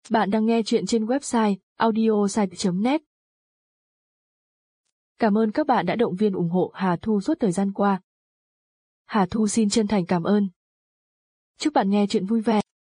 Bạn đang nghe chuyện trên website audiosite.net. Cảm ơn các bạn đã động viên ủng hộ Hà Thu suốt thời gian qua. Hà Thu xin chân thành cảm ơn. Chúc bạn nghe chuyện vui vẻ.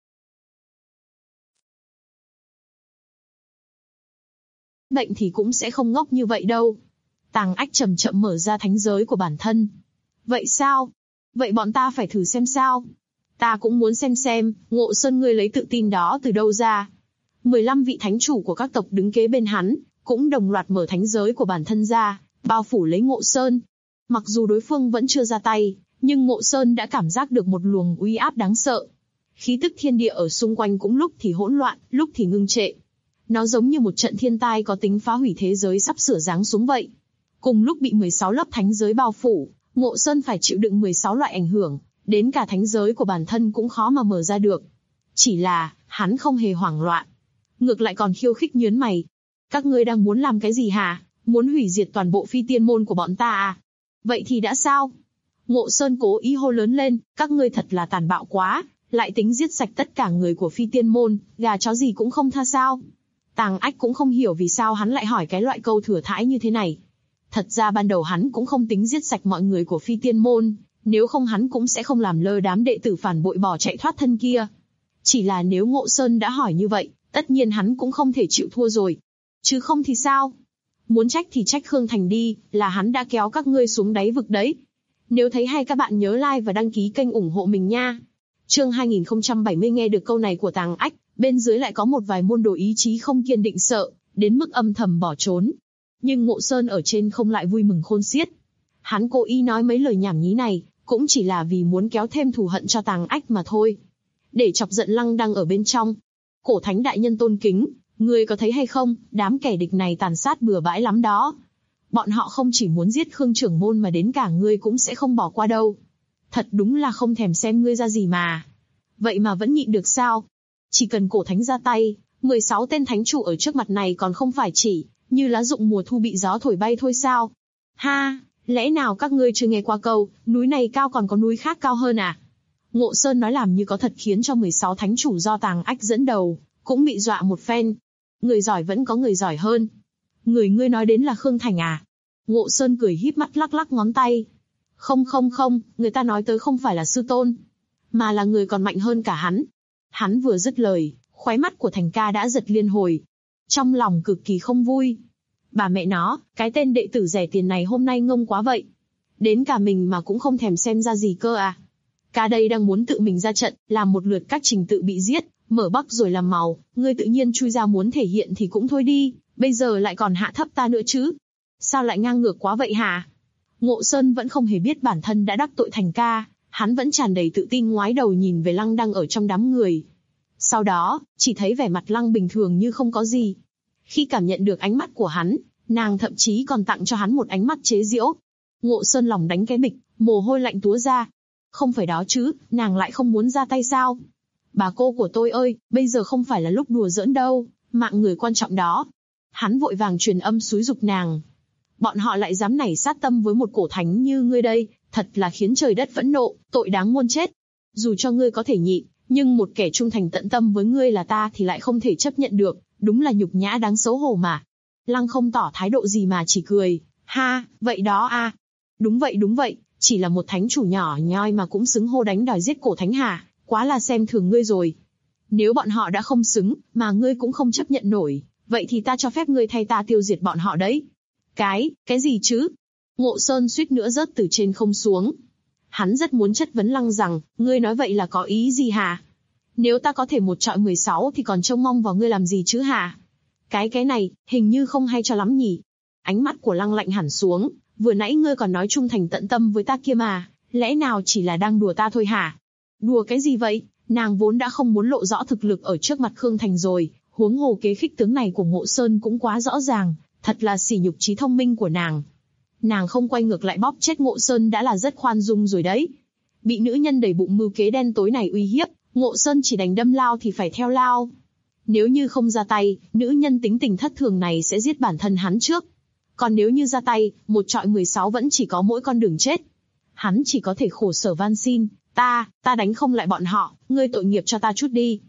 Bệnh thì cũng sẽ không ngốc như vậy đâu. Tàng Ách chậm chậm mở ra thánh giới của bản thân. Vậy sao? Vậy bọn ta phải thử xem sao? Ta cũng muốn xem, Ngộ Sơn ngươi lấy tự tin đó từ đâu ra. 15 vị thánh chủ của các tộc đứng kế bên hắn, cũng đồng loạt mở thánh giới của bản thân ra, bao phủ lấy Ngộ Sơn. Mặc dù đối phương vẫn chưa ra tay, nhưng Ngộ Sơn đã cảm giác được một luồng uy áp đáng sợ. Khí tức thiên địa ở xung quanh cũng lúc thì hỗn loạn, lúc thì ngưng trệ. Nó giống như một trận thiên tai có tính phá hủy thế giới sắp sửa giáng xuống vậy. Cùng lúc bị 16 lớp thánh giới bao phủ, Ngộ Sơn phải chịu đựng 16 loại ảnh hưởng, đến cả thánh giới của bản thân cũng khó mà mở ra được. Chỉ là, hắn không hề hoảng loạn. Ngược lại còn khiêu khích nhớn mày. Các ngươi đang muốn làm cái gì hả? Muốn hủy diệt toàn bộ phi tiên môn của bọn ta à? Vậy thì đã sao? Ngộ Sơn cố ý hô lớn lên, các ngươi thật là tàn bạo quá, lại tính giết sạch tất cả người của phi tiên môn, gà chó gì cũng không tha sao? Tàng Ách cũng không hiểu vì sao hắn lại hỏi cái loại câu thừa thãi như thế này. Thật ra ban đầu hắn cũng không tính giết sạch mọi người của phi tiên môn, nếu không hắn cũng sẽ không làm lơ đám đệ tử phản bội bỏ chạy thoát thân kia. Chỉ là nếu Ngộ Sơn đã hỏi như vậy, tất nhiên hắn cũng không thể chịu thua rồi. Chứ không thì sao? Muốn trách thì trách Khương Thành đi, là hắn đã kéo các ngươi xuống đáy vực đấy. Nếu thấy hay các bạn nhớ like và đăng ký kênh ủng hộ mình nha. Chương 2070 nghe được câu này của Tàng Ách, bên dưới lại có một vài môn đồ ý chí không kiên định sợ, đến mức âm thầm bỏ trốn. Nhưng Ngộ Sơn ở trên không lại vui mừng khôn xiết. Hắn cố ý nói mấy lời nhảm nhí này, cũng chỉ là vì muốn kéo thêm thù hận cho Tàng Ách mà thôi. Để chọc giận Lăng Đăng ở bên trong. Cổ Thánh đại nhân tôn kính, ngươi có thấy hay không, đám kẻ địch này tàn sát bừa bãi lắm đó. Bọn họ không chỉ muốn giết Khương trưởng môn mà đến cả ngươi cũng sẽ không bỏ qua đâu. Thật đúng là không thèm xem ngươi ra gì mà. Vậy mà vẫn nhịn được sao? Chỉ cần Cổ Thánh ra tay, 16 tên thánh chủ ở trước mặt này còn không phải chỉ như lá rụng mùa thu bị gió thổi bay thôi sao? Ha, lẽ nào các ngươi chưa nghe qua câu, núi này cao còn có núi khác cao hơn à? Ngộ Sơn nói làm như có thật khiến cho 16 thánh chủ do Tàng Ách dẫn đầu, cũng bị dọa một phen. Người giỏi vẫn có người giỏi hơn. Người ngươi nói đến là Khương Thành à? Ngộ Sơn cười híp mắt lắc lắc ngón tay. Không, người ta nói tới không phải là sư tôn, mà là người còn mạnh hơn cả hắn. Hắn vừa dứt lời, khóe mắt của Thành ca đã giật liên hồi. Trong lòng cực kỳ không vui. Bà mẹ nó, cái tên đệ tử rẻ tiền này hôm nay ngông quá vậy. Đến cả mình mà cũng không thèm xem ra gì cơ à. Ca đây đang muốn tự mình ra trận, làm một lượt các trình tự bị giết, mở bắc rồi làm màu, ngươi tự nhiên chui ra muốn thể hiện thì cũng thôi đi, bây giờ lại còn hạ thấp ta nữa chứ. Sao lại ngang ngược quá vậy hả? Ngộ Sơn vẫn không hề biết bản thân đã đắc tội Thành ca, hắn vẫn tràn đầy tự tin ngoái đầu nhìn về Lăng Đăng ở trong đám người. Sau đó, chỉ thấy vẻ mặt Lăng bình thường như không có gì. Khi cảm nhận được ánh mắt của hắn, nàng thậm chí còn tặng cho hắn một ánh mắt chế giễu. Ngộ Sơn lòng đánh cái bịch, mồ hôi lạnh túa ra. Không phải đó chứ, nàng lại không muốn ra tay sao? Bà cô của tôi ơi, bây giờ không phải là lúc đùa giỡn đâu, mạng người quan trọng đó. Hắn vội vàng truyền âm xúi giục nàng. Bọn họ lại dám nảy sát tâm với một cổ thánh như ngươi đây, thật là khiến trời đất phẫn nộ, tội đáng muôn chết. Dù cho ngươi có thể nhịn, nhưng một kẻ trung thành tận tâm với ngươi là ta thì lại không thể chấp nhận được, đúng là nhục nhã đáng xấu hổ mà. Lăng không tỏ thái độ gì mà chỉ cười, ha, vậy đó à. Đúng vậy, chỉ là một thánh chủ nhỏ nhoi mà cũng xứng hô đánh đòi giết cổ thánh hả, quá là xem thường ngươi rồi. Nếu bọn họ đã không xứng, mà ngươi cũng không chấp nhận nổi, vậy thì ta cho phép ngươi thay ta tiêu diệt bọn họ đấy. Cái gì chứ? Ngộ Sơn suýt nữa rớt từ trên không xuống. Hắn rất muốn chất vấn Lăng rằng, ngươi nói vậy là có ý gì hả? Nếu ta có thể một trọi 16 thì còn trông mong vào ngươi làm gì chứ hả? Cái này, hình như không hay cho lắm nhỉ? Ánh mắt của Lăng lạnh hẳn xuống, vừa nãy ngươi còn nói trung thành tận tâm với ta kia mà, lẽ nào chỉ là đang đùa ta thôi hả? Đùa cái gì vậy? Nàng vốn đã không muốn lộ rõ thực lực ở trước mặt Khương Thành rồi, huống hồ kế khích tướng này của Ngộ Sơn cũng quá rõ ràng, thật là sỉ nhục trí thông minh của nàng. Nàng không quay ngược lại bóp chết Ngộ Sơn đã là rất khoan dung rồi đấy. Bị nữ nhân đầy bụng mưu kế đen tối này uy hiếp, Ngộ Sơn chỉ đành đâm lao thì phải theo lao. Nếu như không ra tay, nữ nhân tính tình thất thường này sẽ giết bản thân hắn trước. Còn nếu như ra tay, một trọi 16 vẫn chỉ có mỗi con đường chết. Hắn chỉ có thể khổ sở van xin, ta đánh không lại bọn họ, ngươi tội nghiệp cho ta chút đi.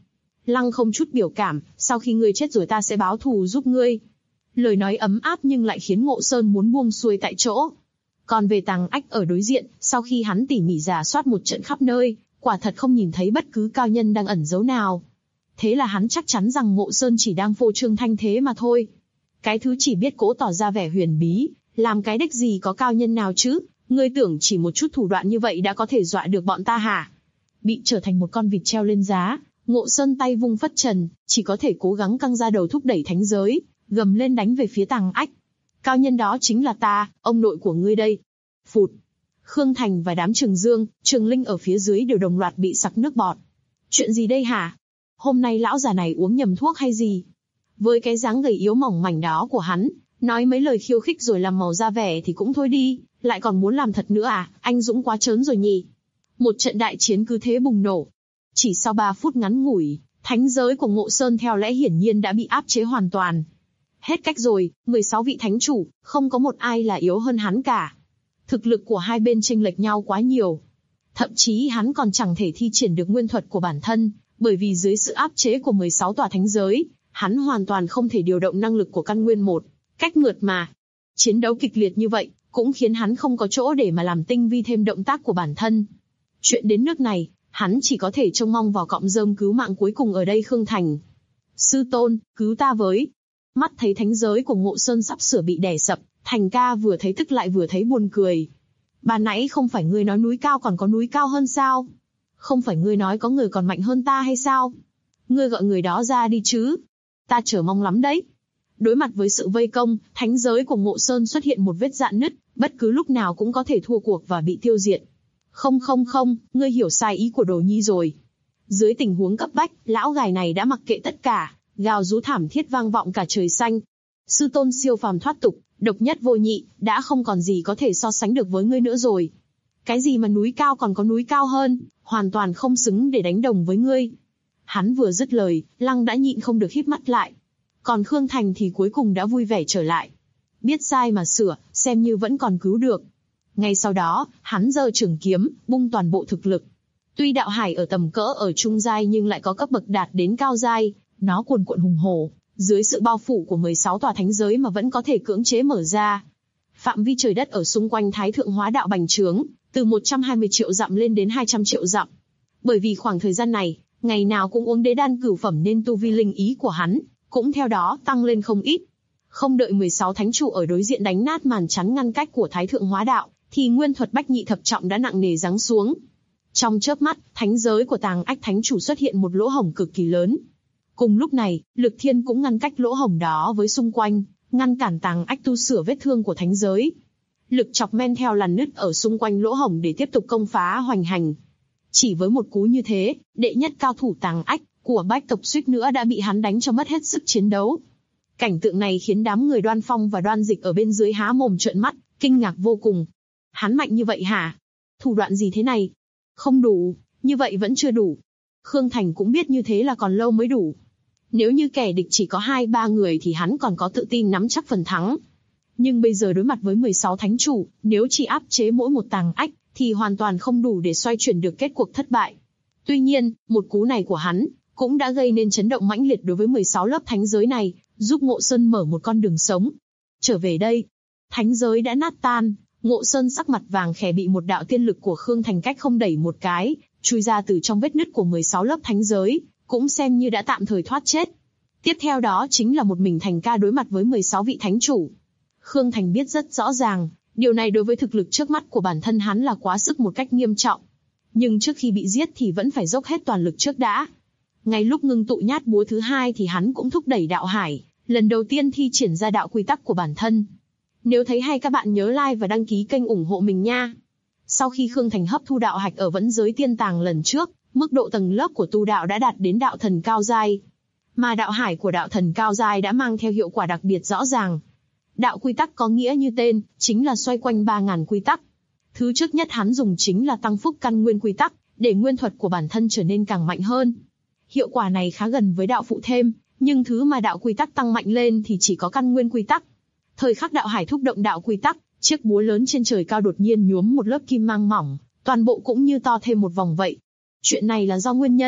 Lăng không chút biểu cảm, sau khi ngươi chết rồi ta sẽ báo thù giúp ngươi. Lời nói ấm áp nhưng lại khiến Ngộ Sơn muốn buông xuôi tại chỗ. Còn về Tàng Ách ở đối diện, sau khi hắn tỉ mỉ rà soát một trận khắp nơi, quả thật không nhìn thấy bất cứ cao nhân đang ẩn giấu nào. Thế là hắn chắc chắn rằng Ngộ Sơn chỉ đang phô trương thanh thế mà thôi. Cái thứ chỉ biết cố tỏ ra vẻ huyền bí, làm cái đếch gì có cao nhân nào chứ, ngươi tưởng chỉ một chút thủ đoạn như vậy đã có thể dọa được bọn ta hả? Bị trở thành một con vịt treo lên giá, Ngộ Sơn tay vung phất trần, chỉ có thể cố gắng căng ra đầu thúc đẩy thánh giới, gầm lên đánh về phía Tàng Ách. Cao nhân đó chính là ta, ông nội của ngươi đây. Phụt. Khương Thành và đám Trường Dương, Trường Linh ở phía dưới đều đồng loạt bị sặc nước bọt. Chuyện gì đây hả? Hôm nay lão già này uống nhầm thuốc hay gì? Với cái dáng gầy yếu mỏng mảnh đó của hắn, nói mấy lời khiêu khích rồi làm màu ra vẻ thì cũng thôi đi, lại còn muốn làm thật nữa à, anh dũng quá trớn rồi nhỉ. Một trận đại chiến cứ thế bùng nổ. Chỉ sau 3 phút ngắn ngủi, thánh giới của Ngộ Sơn theo lẽ hiển nhiên đã bị áp chế hoàn toàn. Hết cách rồi, 16 vị thánh chủ, không có một ai là yếu hơn hắn cả. Thực lực của hai bên chênh lệch nhau quá nhiều. Thậm chí hắn còn chẳng thể thi triển được nguyên thuật của bản thân, bởi vì dưới sự áp chế của 16 tòa thánh giới, hắn hoàn toàn không thể điều động năng lực của căn nguyên một cách mượt mà. Chiến đấu kịch liệt như vậy, cũng khiến hắn không có chỗ để mà làm tinh vi thêm động tác của bản thân. Chuyện đến nước này, hắn chỉ có thể trông mong vào cọng rơm cứu mạng cuối cùng ở đây Khương Thành. Sư tôn, cứu ta với. Mắt thấy thánh giới của Ngộ Sơn sắp sửa bị đè sập, Thành ca vừa thấy tức lại vừa thấy buồn cười. Ban nãy không phải ngươi nói núi cao còn có núi cao hơn sao? Không phải ngươi nói có người còn mạnh hơn ta hay sao? Ngươi gọi người đó ra đi chứ. Ta chờ mong lắm đấy. Đối mặt với sự vây công, thánh giới của Ngộ Sơn xuất hiện một vết rạn nứt, bất cứ lúc nào cũng có thể thua cuộc và bị tiêu diệt. Không, ngươi hiểu sai ý của Đồ Nhi rồi. Dưới tình huống cấp bách, lão gài này đã mặc kệ tất cả, gào rú thảm thiết vang vọng cả trời xanh. Sư tôn siêu phàm thoát tục, độc nhất vô nhị, đã không còn gì có thể so sánh được với ngươi nữa rồi. Cái gì mà núi cao còn có núi cao hơn, hoàn toàn không xứng để đánh đồng với ngươi. Hắn vừa dứt lời, Lăng đã nhịn không được híp mắt lại. Còn Khương Thành thì cuối cùng đã vui vẻ trở lại. Biết sai mà sửa, xem như vẫn còn cứu được. Ngay sau đó, hắn giơ trường kiếm, bung toàn bộ thực lực. Tuy đạo hải ở tầm cỡ ở trung giai nhưng lại có cấp bậc đạt đến cao giai, nó cuồn cuộn hùng hổ, dưới sự bao phủ của 16 tòa thánh giới mà vẫn có thể cưỡng chế mở ra. Phạm vi trời đất ở xung quanh Thái Thượng Hóa Đạo bành trướng, từ 120 triệu dặm lên đến 200 triệu dặm. Bởi vì khoảng thời gian này, ngày nào cũng uống đế đan cửu phẩm nên tu vi linh ý của hắn cũng theo đó tăng lên không ít. Không đợi 16 thánh chủ ở đối diện đánh nát màn chắn ngăn cách của Thái Thượng Hóa Đạo, thì nguyên thuật bách nhị thập trọng đã nặng nề giáng xuống. Trong chớp mắt, thánh giới của Tàng Ách thánh chủ xuất hiện một lỗ hổng cực kỳ lớn. Cùng lúc này, Lực Thiên cũng ngăn cách lỗ hổng đó với xung quanh, ngăn cản Tàng Ách tu sửa vết thương của thánh giới. Lực chọc men theo làn nứt ở xung quanh lỗ hổng để tiếp tục công phá hoành hành. Chỉ với một cú như thế, đệ nhất cao thủ Tàng Ách của Bách tộc suýt nữa đã bị hắn đánh cho mất hết sức chiến đấu. Cảnh tượng này khiến đám người Đoan Phong và Đoan Dịch ở bên dưới há mồm trợn mắt, kinh ngạc vô cùng. Hắn mạnh như vậy hả? Thủ đoạn gì thế này? Không đủ, như vậy vẫn chưa đủ. Khương Thành cũng biết như thế là còn lâu mới đủ. Nếu như kẻ địch chỉ có 2-3 người thì hắn còn có tự tin nắm chắc phần thắng. Nhưng bây giờ đối mặt với 16 thánh chủ, nếu chỉ áp chế mỗi một Tàng Ách, thì hoàn toàn không đủ để xoay chuyển được kết cuộc thất bại. Tuy nhiên, một cú này của hắn cũng đã gây nên chấn động mãnh liệt đối với 16 lớp thánh giới này, giúp Ngộ Sơn mở một con đường sống. Trở về đây, thánh giới đã nát tan, Ngộ Sơn sắc mặt vàng khè bị một đạo tiên lực của Khương Thành cách không đẩy một cái, chui ra từ trong vết nứt của 16 lớp thánh giới, cũng xem như đã tạm thời thoát chết. Tiếp theo đó chính là một mình Thành ca đối mặt với 16 vị thánh chủ. Khương Thành biết rất rõ ràng, điều này đối với thực lực trước mắt của bản thân hắn là quá sức một cách nghiêm trọng. Nhưng trước khi bị giết thì vẫn phải dốc hết toàn lực trước đã. Ngay lúc ngưng tụ nhát búa thứ hai thì hắn cũng thúc đẩy đạo hải, lần đầu tiên thi triển ra đạo quy tắc của bản thân. Nếu thấy hay các bạn nhớ like và đăng ký kênh ủng hộ mình nha. Sau khi Khương Thành hấp thu đạo hạch ở Vẫn Giới Tiên Tàng lần trước, mức độ tầng lớp của tu đạo đã đạt đến đạo thần cao giai. Mà đạo hải của đạo thần cao giai đã mang theo hiệu quả đặc biệt rõ ràng. Đạo quy tắc có nghĩa như tên, chính là xoay quanh 3.000 quy tắc. Thứ trước nhất hắn dùng chính là tăng phúc căn nguyên quy tắc, để nguyên thuật của bản thân trở nên càng mạnh hơn. Hiệu quả này khá gần với đạo phụ thêm, nhưng thứ mà đạo quy tắc tăng mạnh lên thì chỉ có căn nguyên quy tắc. Thời khắc đạo hải thúc động đạo quy tắc, chiếc búa lớn trên trời cao đột nhiên nhuốm một lớp kim mang mỏng, toàn bộ cũng như to thêm một vòng vậy. Chuyện này là do nguyên nhân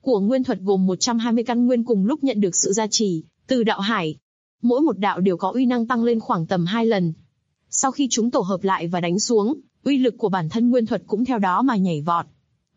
của nguyên thuật gồm 120 căn nguyên cùng lúc nhận được sự gia trì từ đạo hải. Mỗi một đạo đều có uy năng tăng lên khoảng tầm 2 lần. Sau khi chúng tổ hợp lại và đánh xuống, uy lực của bản thân nguyên thuật cũng theo đó mà nhảy vọt.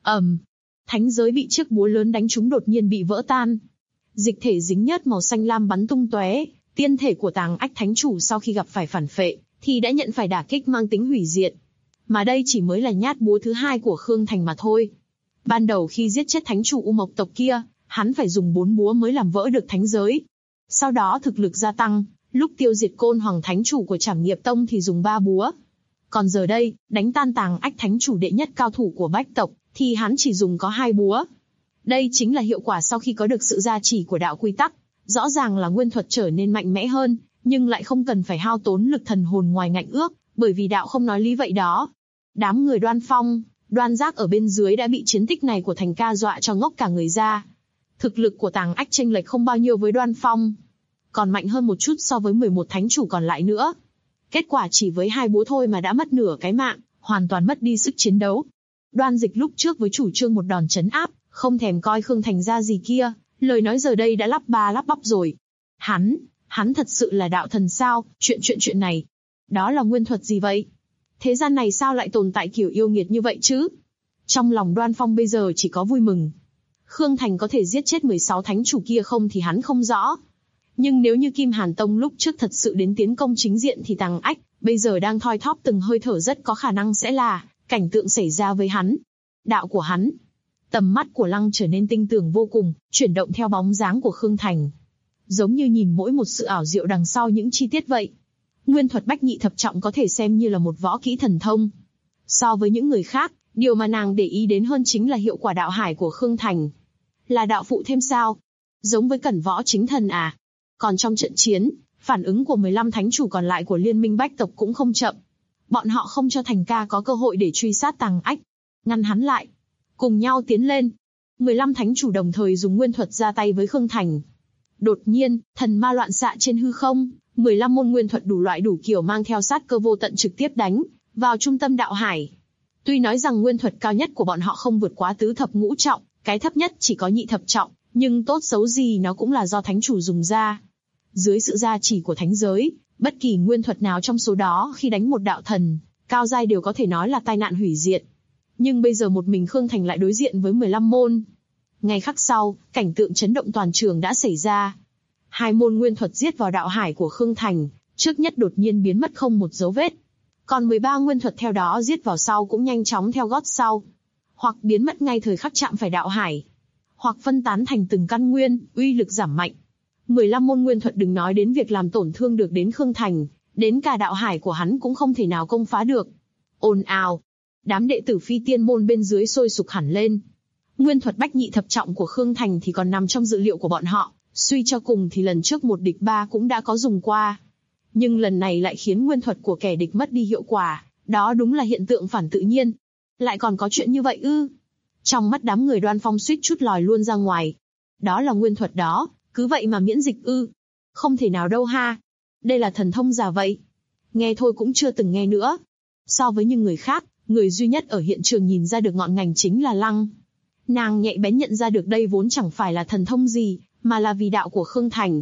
Thánh giới bị chiếc búa lớn đánh trúng đột nhiên bị vỡ tan. Dịch thể dính nhớt màu xanh lam bắn tung tóe. Tiên thể của Tàng Ách Thánh Chủ sau khi gặp phải phản phệ, thì đã nhận phải đả kích mang tính hủy diệt. Mà đây chỉ mới là nhát búa thứ 2 của Khương Thành mà thôi. Ban đầu khi giết chết Thánh Chủ U Mộc tộc kia, hắn phải dùng 4 búa mới làm vỡ được thánh giới. Sau đó thực lực gia tăng, lúc tiêu diệt Côn Hoàng Thánh Chủ của Trảm Nghiệp Tông thì dùng 3 búa. Còn giờ đây, đánh tan Tàng Ách Thánh Chủ đệ nhất cao thủ của Bách tộc, thì hắn chỉ dùng có 2 búa. Đây chính là hiệu quả sau khi có được sự gia trì của đạo quy tắc. Rõ ràng là nguyên thuật trở nên mạnh mẽ hơn, nhưng lại không cần phải hao tốn lực thần hồn ngoài ngạnh ước, bởi vì đạo không nói lý vậy đó. Đám người Đoan Phong, Đoan Giác ở bên dưới đã bị chiến tích này của Thành Ca dọa cho ngốc cả người ra. Thực lực của Tàng Ách chênh lệch không bao nhiêu với Đoan Phong, còn mạnh hơn một chút so với 11 thánh chủ còn lại nữa. Kết quả chỉ với 2 búa thôi mà đã mất nửa cái mạng, hoàn toàn mất đi sức chiến đấu. Đoan Dịch lúc trước với chủ trương một đòn trấn áp, không thèm coi Khương Thành ra gì kia, lời nói giờ đây đã lắp ba lắp bắp rồi. Hắn thật sự là đạo thần sao? Chuyện này, đó là nguyên thuật gì vậy? Thế gian này sao lại tồn tại kiểu yêu nghiệt như vậy chứ? Trong lòng Đoan Phong bây giờ chỉ có vui mừng. Khương Thành có thể giết chết 16 thánh chủ kia không thì hắn không rõ. Nhưng nếu như Kim Hàn Tông lúc trước thật sự đến tiến công chính diện thì Tàng Ách bây giờ đang thoi thóp từng hơi thở rất có khả năng sẽ là cảnh tượng xảy ra với hắn. Đạo của hắn. Tầm mắt của Lăng trở nên tinh tường vô cùng, chuyển động theo bóng dáng của Khương Thành. Giống như nhìn mỗi một sự ảo diệu đằng sau những chi tiết vậy. Nguyên thuật bách nhị thập trọng có thể xem như là một võ kỹ thần thông. So với những người khác, điều mà nàng để ý đến hơn chính là hiệu quả đạo hải của Khương Thành. Là đạo phụ thêm sao? Giống với Cẩn Võ Chính Thần à? Còn trong trận chiến, phản ứng của 15 thánh chủ còn lại của Liên minh Bách tộc cũng không chậm. Bọn họ không cho Thành Ca có cơ hội để truy sát Tàng Ách, ngăn hắn lại. Cùng nhau tiến lên. 15 thánh chủ đồng thời dùng nguyên thuật ra tay với Khương Thành. Đột nhiên, thần ma loạn xạ trên hư không, 15 môn nguyên thuật đủ loại đủ kiểu mang theo sát cơ vô tận trực tiếp đánh vào trung tâm đạo hải. Tuy nói rằng nguyên thuật cao nhất của bọn họ không vượt quá tứ thập ngũ trọng, cái thấp nhất chỉ có nhị thập trọng, nhưng tốt xấu gì nó cũng là do thánh chủ dùng ra. Dưới sự gia trì của thánh giới, bất kỳ nguyên thuật nào trong số đó khi đánh một đạo thần cao giai đều có thể nói là tai nạn hủy diệt. Nhưng bây giờ một mình Khương Thành lại đối diện với 15 môn. Ngay khắc sau, cảnh tượng chấn động toàn trường đã xảy ra. 2 môn nguyên thuật giết vào đạo hải của Khương Thành, trước nhất đột nhiên biến mất không một dấu vết. Còn 13 nguyên thuật theo đó giết vào sau cũng nhanh chóng theo gót sau. Hoặc biến mất ngay thời khắc chạm phải đạo hải, hoặc phân tán thành từng căn nguyên, uy lực giảm mạnh. 15 môn nguyên thuật đừng nói đến việc làm tổn thương được đến Khương Thành, đến cả đạo hải của hắn cũng không thể nào công phá được. Ồn ào, đám đệ tử Phi Tiên môn bên dưới sôi sục hẳn lên. Nguyên thuật bách nhị thập trọng của Khương Thành thì còn nằm trong dự liệu của bọn họ, suy cho cùng thì lần trước 1 địch 3 cũng đã có dùng qua. Nhưng lần này lại khiến nguyên thuật của kẻ địch mất đi hiệu quả, đó đúng là hiện tượng phản tự nhiên. Lại còn có chuyện như vậy ư? Trong mắt đám người Đoan Phong suýt chút lòi luôn ra ngoài. Đó là nguyên thuật đó, cứ vậy mà miễn dịch ư? Không thể nào đâu ha. Đây là thần thông giả vậy. Nghe thôi cũng chưa từng nghe nữa. So với những người khác, người duy nhất ở hiện trường nhìn ra được ngọn ngành chính là Lăng. Nàng nhạy bén nhận ra được đây vốn chẳng phải là thần thông gì, mà là vì đạo của Khương Thành.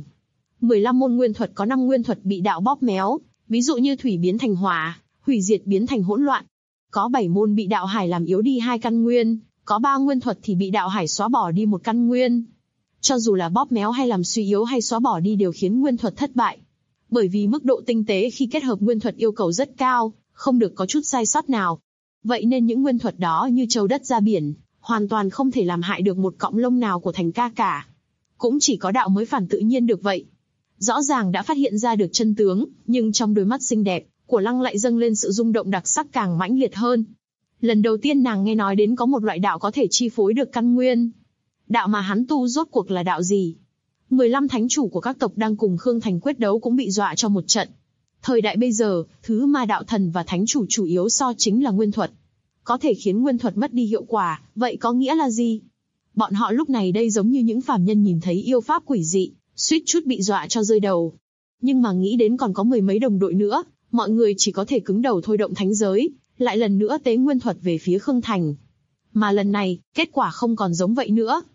15 môn nguyên thuật có 5 nguyên thuật bị đạo bóp méo, ví dụ như thủy biến thành hỏa, hủy diệt biến thành hỗn loạn. Có 7 môn bị đạo hải làm yếu đi 2 căn nguyên, có 3 nguyên thuật thì bị đạo hải xóa bỏ đi 1 căn nguyên. Cho dù là bóp méo hay làm suy yếu hay xóa bỏ đi đều khiến nguyên thuật thất bại. Bởi vì mức độ tinh tế khi kết hợp nguyên thuật yêu cầu rất cao, không được có chút sai sót nào. Vậy nên những nguyên thuật đó như châu đất ra biển, hoàn toàn không thể làm hại được một cọng lông nào của Thành Ca cả. Cũng chỉ có đạo mới phản tự nhiên được vậy. Rõ ràng đã phát hiện ra được chân tướng, nhưng trong đôi mắt xinh đẹp của Lăng lại dâng lên sự rung động đặc sắc càng mãnh liệt hơn. Lần đầu tiên nàng nghe nói đến có một loại đạo có thể chi phối được căn nguyên. Đạo mà hắn tu rốt cuộc là đạo gì? 15 thánh chủ của các tộc đang cùng Khương Thành quyết đấu cũng bị dọa cho một trận. Thời đại bây giờ, thứ mà đạo thần và thánh chủ chủ yếu so chính là nguyên thuật. Có thể khiến nguyên thuật mất đi hiệu quả, vậy có nghĩa là gì? Bọn họ lúc này đây giống như những phàm nhân nhìn thấy yêu pháp quỷ dị, suýt chút bị dọa cho rơi đầu. Nhưng mà nghĩ đến còn có 10 mấy đồng đội nữa, mọi người chỉ có thể cứng đầu thôi động thánh giới, lại lần nữa tế nguyên thuật về phía Khương Thành. Mà lần này, kết quả không còn giống vậy nữa.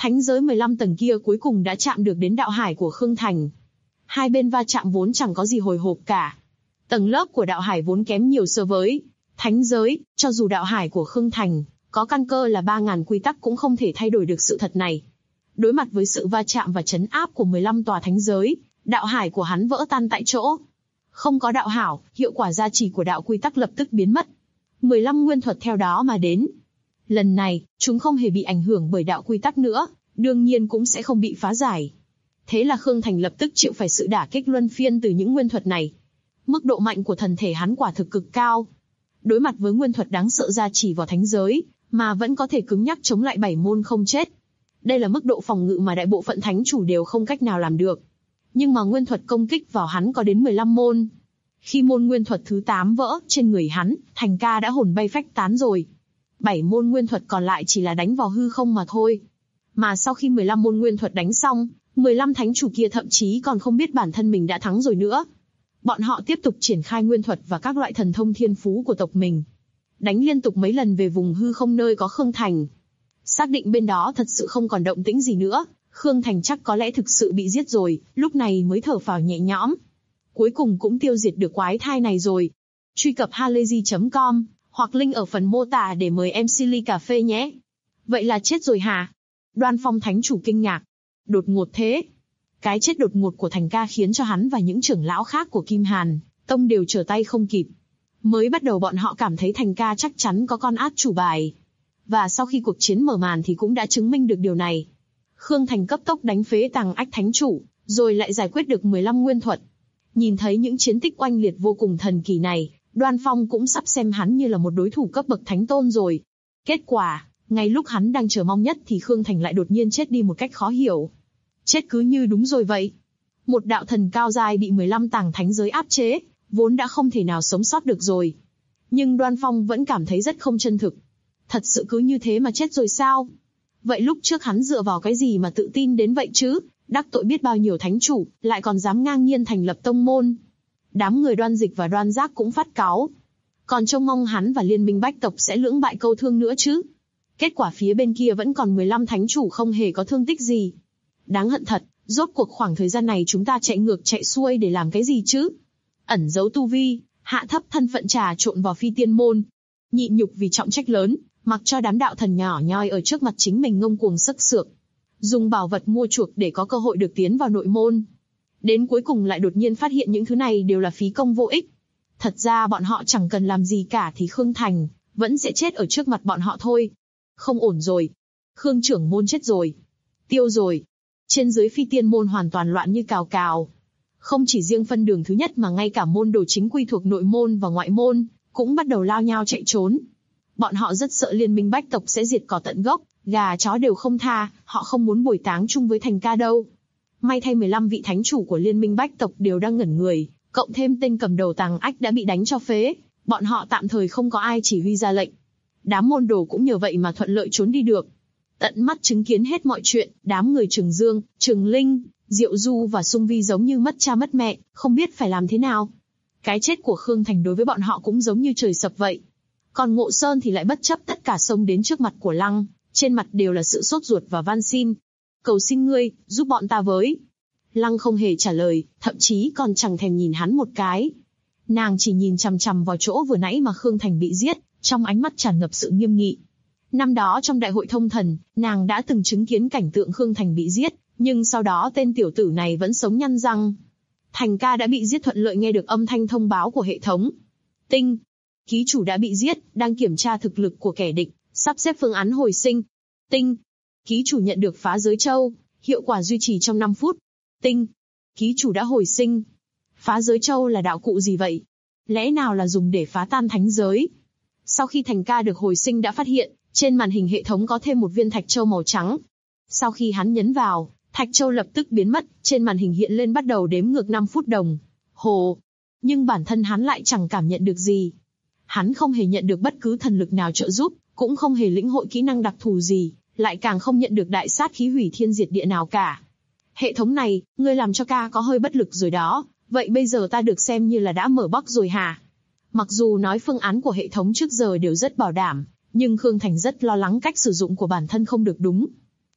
Thánh giới 15 tầng kia cuối cùng đã chạm được đến đạo hải của Khương Thành. Hai bên va chạm vốn chẳng có gì hồi hộp cả. Tầng lớp của đạo hải vốn kém nhiều so với thánh giới, cho dù đạo hải của Khương Thành có căn cơ là 3.000 quy tắc cũng không thể thay đổi được sự thật này. Đối mặt với sự va chạm và trấn áp của 15 tòa thánh giới, đạo hải của hắn vỡ tan tại chỗ. Không có đạo hảo, hiệu quả gia trì của đạo quy tắc lập tức biến mất. 15 nguyên thuật theo đó mà đến. Lần này, chúng không hề bị ảnh hưởng bởi đạo quy tắc nữa, đương nhiên cũng sẽ không bị phá giải. Thế là Khương Thành lập tức chịu phải sự đả kích luân phiên từ những nguyên thuật này. Mức độ mạnh của thần thể hắn quả thực cực cao. Đối mặt với nguyên thuật đáng sợ gia trì vào thánh giới, mà vẫn có thể cứng nhắc chống lại 7 môn không chết. Đây là mức độ phòng ngự mà đại bộ phận thánh chủ đều không cách nào làm được. Nhưng mà nguyên thuật công kích vào hắn có đến 15 môn. Khi môn nguyên thuật thứ 8 vỡ trên người hắn, Thành ca đã hồn bay phách tán rồi. 7 môn nguyên thuật còn lại chỉ là đánh vào hư không mà thôi. Mà sau khi 15 môn nguyên thuật đánh xong, 15 thánh chủ kia thậm chí còn không biết bản thân mình đã thắng rồi nữa. Bọn họ tiếp tục triển khai nguyên thuật và các loại thần thông thiên phú của tộc mình. Đánh liên tục mấy lần về vùng hư không nơi có Khương Thành. Xác định bên đó thật sự không còn động tĩnh gì nữa, Khương Thành chắc có lẽ thực sự bị giết rồi, lúc này mới thở phào nhẹ nhõm. Cuối cùng cũng tiêu diệt được quái thai này rồi. Truy cập halayzi.com hoặc link ở phần mô tả để mời em Silly cà phê nhé. Vậy là chết rồi hả? Đoan Phong thánh chủ kinh ngạc. Đột ngột thế. Cái chết đột ngột của Thành ca khiến cho hắn và những trưởng lão khác của Kim Hàn Tông đều trở tay không kịp. Mới bắt đầu bọn họ cảm thấy Thành ca chắc chắn có con át chủ bài. Và sau khi cuộc chiến mở màn thì cũng đã chứng minh được điều này. Khương Thành cấp tốc đánh phế Tàng Ách thánh chủ, rồi lại giải quyết được 15 nguyên thuật. Nhìn thấy những chiến tích oanh liệt vô cùng thần kỳ này, Đoan Phong cũng sắp xem hắn như là một đối thủ cấp bậc thánh tôn rồi. Kết quả, ngay lúc hắn đang chờ mong nhất thì Khương Thành lại đột nhiên chết đi một cách khó hiểu. Chết cứ như đúng rồi vậy. Một đạo thần cao dài bị 15 tàng thánh giới áp chế, vốn đã không thể nào sống sót được rồi. Nhưng Đoan Phong vẫn cảm thấy rất không chân thực. Thật sự cứ như thế mà chết rồi sao? Vậy lúc trước hắn dựa vào cái gì mà tự tin đến vậy chứ? Đắc tội biết bao nhiêu thánh chủ, lại còn dám ngang nhiên thành lập tông môn. Đám người Đoan Dịch và Đoan Giác cũng phát cáu. Còn trông mong hắn và liên minh bách tộc sẽ lưỡng bại câu thương nữa chứ. Kết quả phía bên kia vẫn còn 15 thánh chủ không hề có thương tích gì. Đáng hận thật, rốt cuộc khoảng thời gian này chúng ta chạy ngược chạy xuôi để làm cái gì chứ? Ẩn giấu tu vi, hạ thấp thân phận trà trộn vào phi tiên môn. Nhịn nhục vì trọng trách lớn, mặc cho đám đạo thần nhỏ nhoi ở trước mặt chính mình ngông cuồng sấc sược. Dùng bảo vật mua chuộc để có cơ hội được tiến vào nội môn. Đến cuối cùng lại đột nhiên phát hiện những thứ này đều là phí công vô ích. Thật ra bọn họ chẳng cần làm gì cả thì Khương Thành vẫn sẽ chết ở trước mặt bọn họ thôi. Không ổn rồi. Khương trưởng môn chết rồi. Tiêu rồi. Trên dưới phi tiên môn hoàn toàn loạn như cào cào. Không chỉ riêng phân đường thứ nhất mà ngay cả môn đồ chính quy thuộc nội môn và ngoại môn cũng bắt đầu lao nhao chạy trốn. Bọn họ rất sợ liên minh bách tộc sẽ diệt cỏ tận gốc, gà chó đều không tha, họ không muốn bồi táng chung với Thành ca đâu. May thay 15 vị thánh chủ của liên minh bách tộc đều đang ngẩn người, cộng thêm tên cầm đầu Tàng Ách đã bị đánh cho phế, bọn họ tạm thời không có ai chỉ huy ra lệnh. Đám môn đồ cũng nhờ vậy mà thuận lợi trốn đi được. Tận mắt chứng kiến hết mọi chuyện, đám người Trường Dương, Trường Linh, Diệu Du và Sung Vi giống như mất cha mất mẹ, không biết phải làm thế nào. Cái chết của Khương Thành đối với bọn họ cũng giống như trời sập vậy. Còn Ngộ Sơn thì lại bất chấp tất cả xông đến trước mặt của Lăng, trên mặt đều là sự sốt ruột và van xin. Cầu xin ngươi, giúp bọn ta với. Lăng không hề trả lời, thậm chí còn chẳng thèm nhìn hắn một cái. Nàng chỉ nhìn chằm chằm vào chỗ vừa nãy mà Khương Thành bị giết, trong ánh mắt tràn ngập sự nghiêm nghị. Năm đó trong đại hội thông thần, nàng đã từng chứng kiến cảnh tượng Khương Thành bị giết, nhưng sau đó tên tiểu tử này vẫn sống nhăn răng. Thành ca đã bị giết thuận lợi nghe được âm thanh thông báo của hệ thống. Tinh. Ký chủ đã bị giết, đang kiểm tra thực lực của kẻ địch, sắp xếp phương án hồi sinh. Tinh. Ký chủ nhận được phá giới châu, hiệu quả duy trì trong 5 phút. Tinh. Ký chủ đã hồi sinh. Phá giới châu là đạo cụ gì vậy? Lẽ nào là dùng để phá tan thánh giới? Sau khi Thành ca được hồi sinh đã phát hiện, trên màn hình hệ thống có thêm một viên thạch châu màu trắng. Sau khi hắn nhấn vào, thạch châu lập tức biến mất, trên màn hình hiện lên bắt đầu đếm ngược 5 phút đồng. Hồ. Nhưng bản thân hắn lại chẳng cảm nhận được gì. Hắn không hề nhận được bất cứ thần lực nào trợ giúp, cũng không hề lĩnh hội kỹ năng đặc thù gì, lại càng không nhận được đại sát khí hủy thiên diệt địa nào cả. Hệ thống này, ngươi làm cho ca có hơi bất lực rồi đó, vậy bây giờ ta được xem như là đã mở bóc rồi hả? Mặc dù nói phương án của hệ thống trước giờ đều rất bảo đảm, nhưng Khương Thành rất lo lắng cách sử dụng của bản thân không được đúng.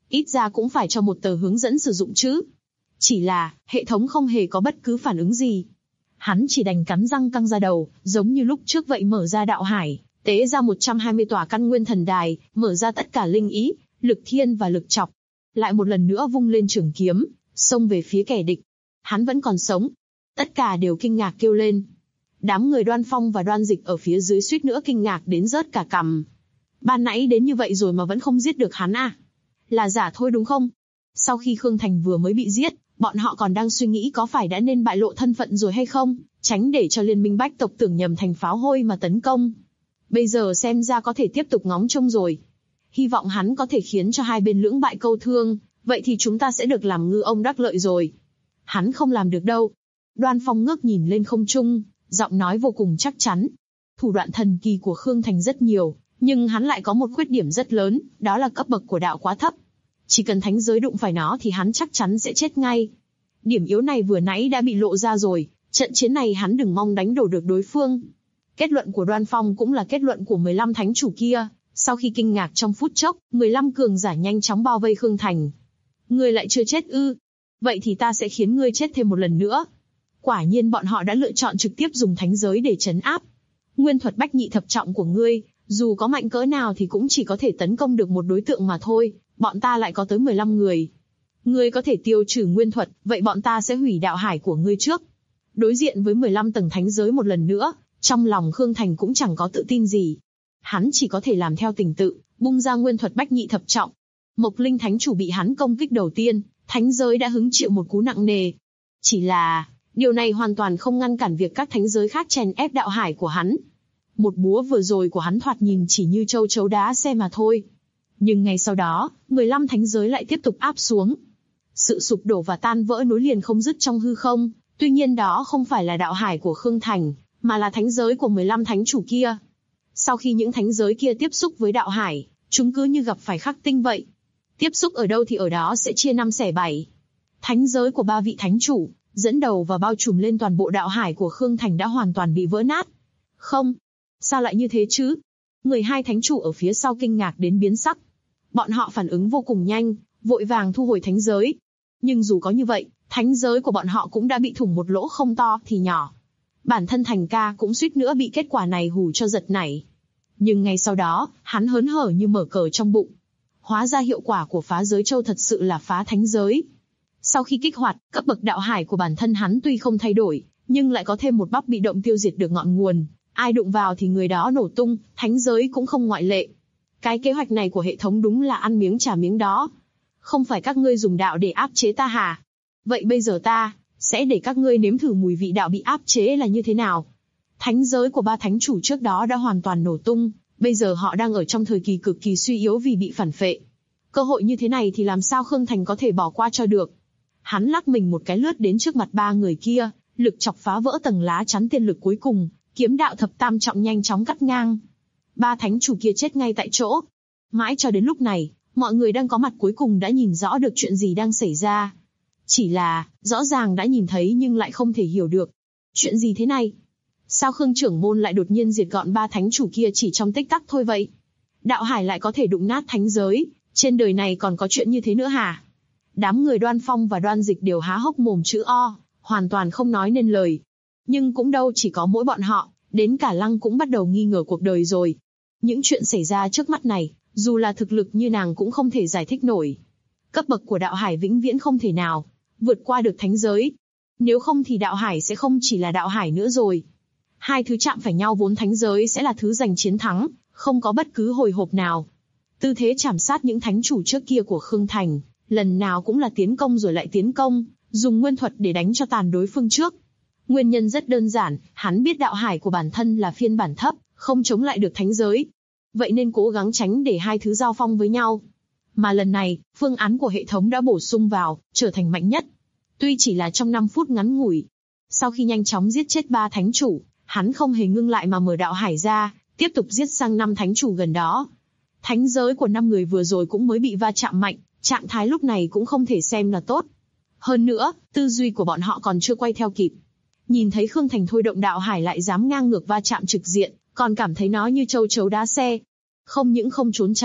Ít ra cũng phải cho một tờ hướng dẫn sử dụng chứ. Chỉ là, hệ thống không hề có bất cứ phản ứng gì. Hắn chỉ đành cắn răng căng ra đầu, giống như lúc trước vậy, mở ra đạo hải, tế ra 120 tòa căn nguyên thần đài, mở ra tất cả linh ý, lực thiên và lực chọc. Lại một lần nữa vung lên trường kiếm, xông về phía kẻ địch. Hắn vẫn còn sống. Tất cả đều kinh ngạc kêu lên. Đám người Đoan Phong và Đoan Dịch ở phía dưới suýt nữa kinh ngạc đến rớt cả cằm. Ban nãy đến như vậy rồi mà vẫn không giết được hắn à? Là giả thôi đúng không? Sau khi Khương Thành vừa mới bị giết, bọn họ còn đang suy nghĩ có phải đã nên bại lộ thân phận rồi hay không, tránh để cho liên minh bách tộc tưởng nhầm thành pháo hôi mà tấn công. Bây giờ xem ra có thể tiếp tục ngóng trông rồi. Hy vọng hắn có thể khiến cho hai bên lưỡng bại câu thương, vậy thì chúng ta sẽ được làm ngư ông đắc lợi rồi. Hắn không làm được đâu. Đoan Phong ngước nhìn lên không trung, giọng nói vô cùng chắc chắn. Thủ đoạn thần kỳ của Khương Thành rất nhiều, nhưng hắn lại có một khuyết điểm rất lớn, đó là cấp bậc của đạo quá thấp. Chỉ cần thánh giới đụng phải nó thì hắn chắc chắn sẽ chết ngay. Điểm yếu này vừa nãy đã bị lộ ra rồi, trận chiến này hắn đừng mong đánh đổ được đối phương. Kết luận của Đoan Phong cũng là kết luận của 15 thánh chủ kia. Sau khi kinh ngạc trong phút chốc, 15 cường giả nhanh chóng bao vây Khương Thành. Ngươi lại chưa chết ư? Vậy thì ta sẽ khiến ngươi chết thêm một lần nữa. Quả nhiên bọn họ đã lựa chọn trực tiếp dùng thánh giới để trấn áp. Nguyên thuật bách nhị thập trọng của ngươi, dù có mạnh cỡ nào thì cũng chỉ có thể tấn công được một đối tượng mà thôi, bọn ta lại có tới 15 người. Ngươi có thể tiêu trừ nguyên thuật, vậy bọn ta sẽ hủy đạo hải của ngươi trước. Đối diện với 15 tầng thánh giới một lần nữa, trong lòng Khương Thành cũng chẳng có tự tin gì. Hắn chỉ có thể làm theo tình tự, bung ra nguyên thuật bách nhị thập trọng. Mộc Linh thánh chủ bị hắn công kích đầu tiên, thánh giới đã hứng chịu một cú nặng nề. Chỉ là, điều này hoàn toàn không ngăn cản việc các thánh giới khác chèn ép đạo hải của hắn. Một búa vừa rồi của hắn thoạt nhìn chỉ như châu chấu đá xe mà thôi. Nhưng ngay sau đó, 15 thánh giới lại tiếp tục áp xuống. Sự sụp đổ và tan vỡ nối liền không dứt trong hư không, tuy nhiên đó không phải là đạo hải của Khương Thành, mà là thánh giới của 15 thánh chủ kia. Sau khi những thánh giới kia tiếp xúc với đạo hải, chúng cứ như gặp phải khắc tinh vậy. Tiếp xúc ở đâu thì ở đó sẽ chia năm xẻ bảy. Thánh giới của 3 vị thánh chủ, dẫn đầu và bao trùm lên toàn bộ đạo hải của Khương Thành đã hoàn toàn bị vỡ nát. Không, sao lại như thế chứ? 12 thánh chủ ở phía sau kinh ngạc đến biến sắc. Bọn họ phản ứng vô cùng nhanh, vội vàng thu hồi thánh giới. Nhưng dù có như vậy, thánh giới của bọn họ cũng đã bị thủng một lỗ không to thì nhỏ. Bản thân Thành ca cũng suýt nữa bị kết quả này hù cho giật nảy. Nhưng ngay sau đó, hắn hớn hở như mở cờ trong bụng. Hóa ra hiệu quả của phá giới châu thật sự là phá thánh giới. Sau khi kích hoạt, cấp bậc đạo hải của bản thân hắn tuy không thay đổi, nhưng lại có thêm một bắp bị động tiêu diệt được ngọn nguồn. Ai đụng vào thì người đó nổ tung, thánh giới cũng không ngoại lệ. Cái kế hoạch này của hệ thống đúng là ăn miếng trả miếng đó. Không phải các ngươi dùng đạo để áp chế ta hả? Vậy bây giờ ta sẽ để các ngươi nếm thử mùi vị đạo bị áp chế là như thế nào. Thánh giới của 3 thánh chủ trước đó đã hoàn toàn nổ tung, bây giờ họ đang ở trong thời kỳ cực kỳ suy yếu vì bị phản phệ. Cơ hội như thế này thì làm sao Khương Thành có thể bỏ qua cho được. Hắn lắc mình một cái lướt đến trước mặt 3 người kia, lực chọc phá vỡ tầng lá chắn tiên lực cuối cùng, kiếm đạo thập tam trọng nhanh chóng cắt ngang. 3 thánh chủ kia chết ngay tại chỗ. Mãi cho đến lúc này, mọi người đang có mặt cuối cùng đã nhìn rõ được chuyện gì đang xảy ra. Chỉ là, rõ ràng đã nhìn thấy nhưng lại không thể hiểu được. Chuyện gì thế này? Sao Khương trưởng môn lại đột nhiên diệt gọn 3 thánh chủ kia chỉ trong tích tắc thôi vậy? Đạo hải lại có thể đụng nát thánh giới, trên đời này còn có chuyện như thế nữa hả? Đám người Đoan Phong và Đoan Dịch đều há hốc mồm chữ O, hoàn toàn không nói nên lời. Nhưng cũng đâu chỉ có mỗi bọn họ, đến cả Lăng cũng bắt đầu nghi ngờ cuộc đời rồi. Những chuyện xảy ra trước mắt này, dù là thực lực như nàng cũng không thể giải thích nổi. Cấp bậc của đạo hải vĩnh viễn không thể nào vượt qua được thánh giới. Nếu không thì đạo hải sẽ không chỉ là đạo hải nữa rồi. Hai thứ chạm phải nhau vốn thánh giới sẽ là thứ giành chiến thắng, không có bất cứ hồi hộp nào. Tư thế chảm sát những thánh chủ trước kia của Khương Thành, lần nào cũng là tiến công rồi lại tiến công, dùng nguyên thuật để đánh cho tàn đối phương trước. Nguyên nhân rất đơn giản, hắn biết đạo hải của bản thân là phiên bản thấp, không chống lại được thánh giới. Vậy nên cố gắng tránh để hai thứ giao phong với nhau. Mà lần này, phương án của hệ thống đã bổ sung vào, trở thành mạnh nhất. Tuy chỉ là trong 5 phút ngắn ngủi. Sau khi nhanh chóng giết chết 3 thánh chủ, hắn không hề ngưng lại mà mở đạo hải ra, tiếp tục giết sang 5 thánh chủ gần đó. Thánh giới của 5 người vừa rồi cũng mới bị va chạm mạnh, trạng thái lúc này cũng không thể xem là tốt. Hơn nữa, tư duy của bọn họ còn chưa quay theo kịp. Nhìn thấy Khương Thành thôi động đạo hải lại dám ngang ngược va chạm trực diện, còn cảm thấy nó như châu chấu đá xe. Không những không trốn tránh,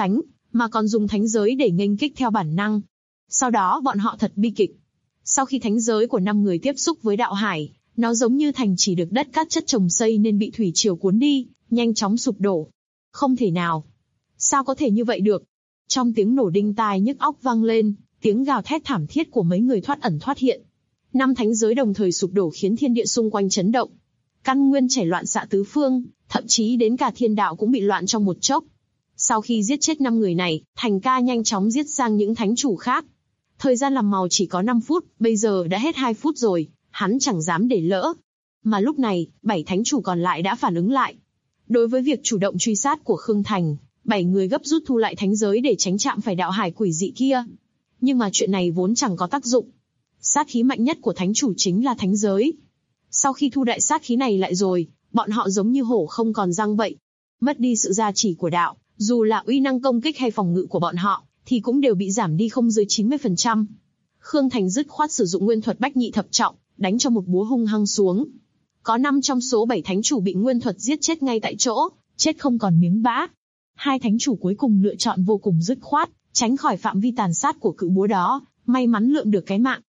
mà còn dùng thánh giới để nghênh kích theo bản năng. Sau đó bọn họ thật bi kịch. Sau khi thánh giới của 5 người tiếp xúc với đạo hải, nó giống như thành chỉ được đất cát chất trồng xây nên bị thủy triều cuốn đi, nhanh chóng sụp đổ. Không thể nào. Sao có thể như vậy được? Trong tiếng nổ đinh tai nhức óc vang lên, tiếng gào thét thảm thiết của mấy người thoát ẩn thoát hiện. 5 thánh giới đồng thời sụp đổ khiến thiên địa xung quanh chấn động. Căn nguyên chảy loạn xạ tứ phương, thậm chí đến cả thiên đạo cũng bị loạn trong một chốc. Sau khi giết chết 5 người này, Thành Ca nhanh chóng giết sang những thánh chủ khác. Thời gian làm màu chỉ có 5 phút, bây giờ đã hết 2 phút rồi, hắn chẳng dám để lỡ. Mà lúc này, 7 thánh chủ còn lại đã phản ứng lại. Đối với việc chủ động truy sát của Khương Thành, 7 người gấp rút thu lại thánh giới để tránh chạm phải đạo hải quỷ dị kia. Nhưng mà chuyện này vốn chẳng có tác dụng. Sát khí mạnh nhất của thánh chủ chính là thánh giới. Sau khi thu đại sát khí này lại rồi, bọn họ giống như hổ không còn răng vậy. Mất đi sự gia trì của đạo, dù là uy năng công kích hay phòng ngự của bọn họ, thì cũng đều bị giảm đi không dưới 90%. Khương Thành dứt khoát sử dụng nguyên thuật bách nhị thập trọng, đánh cho một búa hung hăng xuống. Có 5 trong số 7 thánh chủ bị nguyên thuật giết chết ngay tại chỗ, chết không còn miếng bã. 2 thánh chủ cuối cùng lựa chọn vô cùng dứt khoát, tránh khỏi phạm vi tàn sát của cự búa đó, may mắn lượm được cái mạng.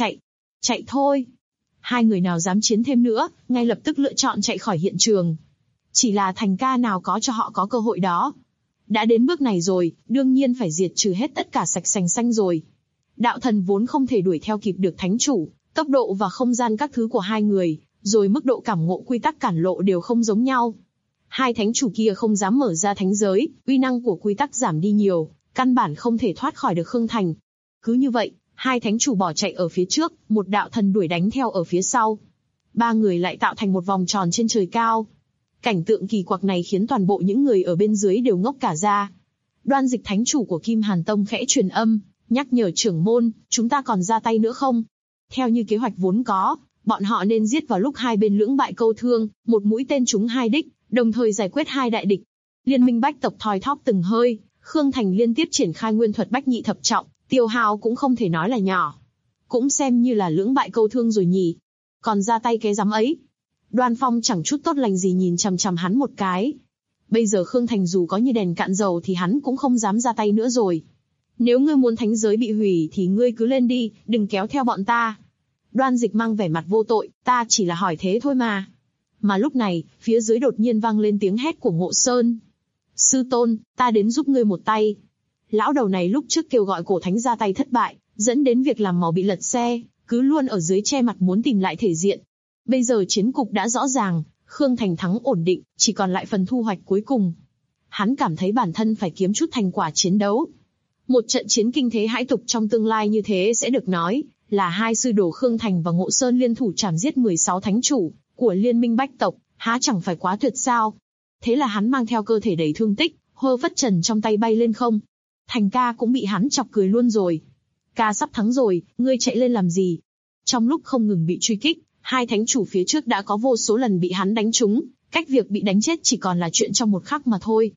Chạy thôi. 2 người nào dám chiến thêm nữa, ngay lập tức lựa chọn chạy khỏi hiện trường. Chỉ là Thành Ca nào có cho họ có cơ hội đó. Đã đến bước này rồi, đương nhiên phải diệt trừ hết tất cả sạch sành xanh rồi. Đạo thần vốn không thể đuổi theo kịp được thánh chủ, tốc độ và không gian các thứ của 2 người, rồi mức độ cảm ngộ quy tắc cản lộ đều không giống nhau. 2 thánh chủ kia không dám mở ra thánh giới, uy năng của quy tắc giảm đi nhiều, căn bản không thể thoát khỏi được Khương Thành. Cứ như vậy, 2 thánh chủ bỏ chạy ở phía trước, một đạo thần đuổi đánh theo ở phía sau. 3 người lại tạo thành một vòng tròn trên trời cao. Cảnh tượng kỳ quặc này khiến toàn bộ những người ở bên dưới đều ngốc cả ra. Đoan Dịch thánh chủ của Kim Hàn Tông khẽ truyền âm, nhắc nhở trưởng môn, chúng ta còn ra tay nữa không? Theo như kế hoạch vốn có, bọn họ nên giết vào lúc hai bên lưỡng bại câu thương, một mũi tên trúng 2 đích, đồng thời giải quyết 2 đại địch. Liên minh bách tộc thoi thóp từng hơi, Khương Thành liên tiếp triển khai nguyên thuật bách nhị thập trọng, tiêu hao cũng không thể nói là nhỏ. Cũng xem như là lưỡng bại câu thương rồi nhỉ. Còn ra tay cái rắm ấy. Đoan Phong chẳng chút tốt lành gì nhìn chằm chằm hắn một cái. Bây giờ Khương Thành dù có như đèn cạn dầu thì hắn cũng không dám ra tay nữa rồi. Nếu ngươi muốn thánh giới bị hủy thì ngươi cứ lên đi, đừng kéo theo bọn ta. Đoan Dịch mang vẻ mặt vô tội, ta chỉ là hỏi thế thôi mà. Mà lúc này, phía dưới đột nhiên vang lên tiếng hét của Ngộ Sơn. Sư tôn, ta đến giúp ngươi một tay. Lão đầu này lúc trước kêu gọi cổ thánh ra tay thất bại, dẫn đến việc làm màu bị lật xe, cứ luôn ở dưới che mặt muốn tìm lại thể diện. Bây giờ chiến cục đã rõ ràng, Khương Thành thắng ổn định, chỉ còn lại phần thu hoạch cuối cùng. Hắn cảm thấy bản thân phải kiếm chút thành quả chiến đấu. Một trận chiến kinh thế hãi tục trong tương lai như thế sẽ được nói là 2 sư đồ Khương Thành và Ngộ Sơn liên thủ trảm giết 16 thánh chủ của liên minh bách tộc, há chẳng phải quá tuyệt sao? Thế là hắn mang theo cơ thể đầy thương tích, hơ phất trần trong tay bay lên không. Thành Ca cũng bị hắn chọc cười luôn rồi. Ca sắp thắng rồi, ngươi chạy lên làm gì? Trong lúc không ngừng bị truy kích, 2 thánh chủ phía trước đã có vô số lần bị hắn đánh trúng, cách việc bị đánh chết chỉ còn là chuyện trong một khắc mà thôi.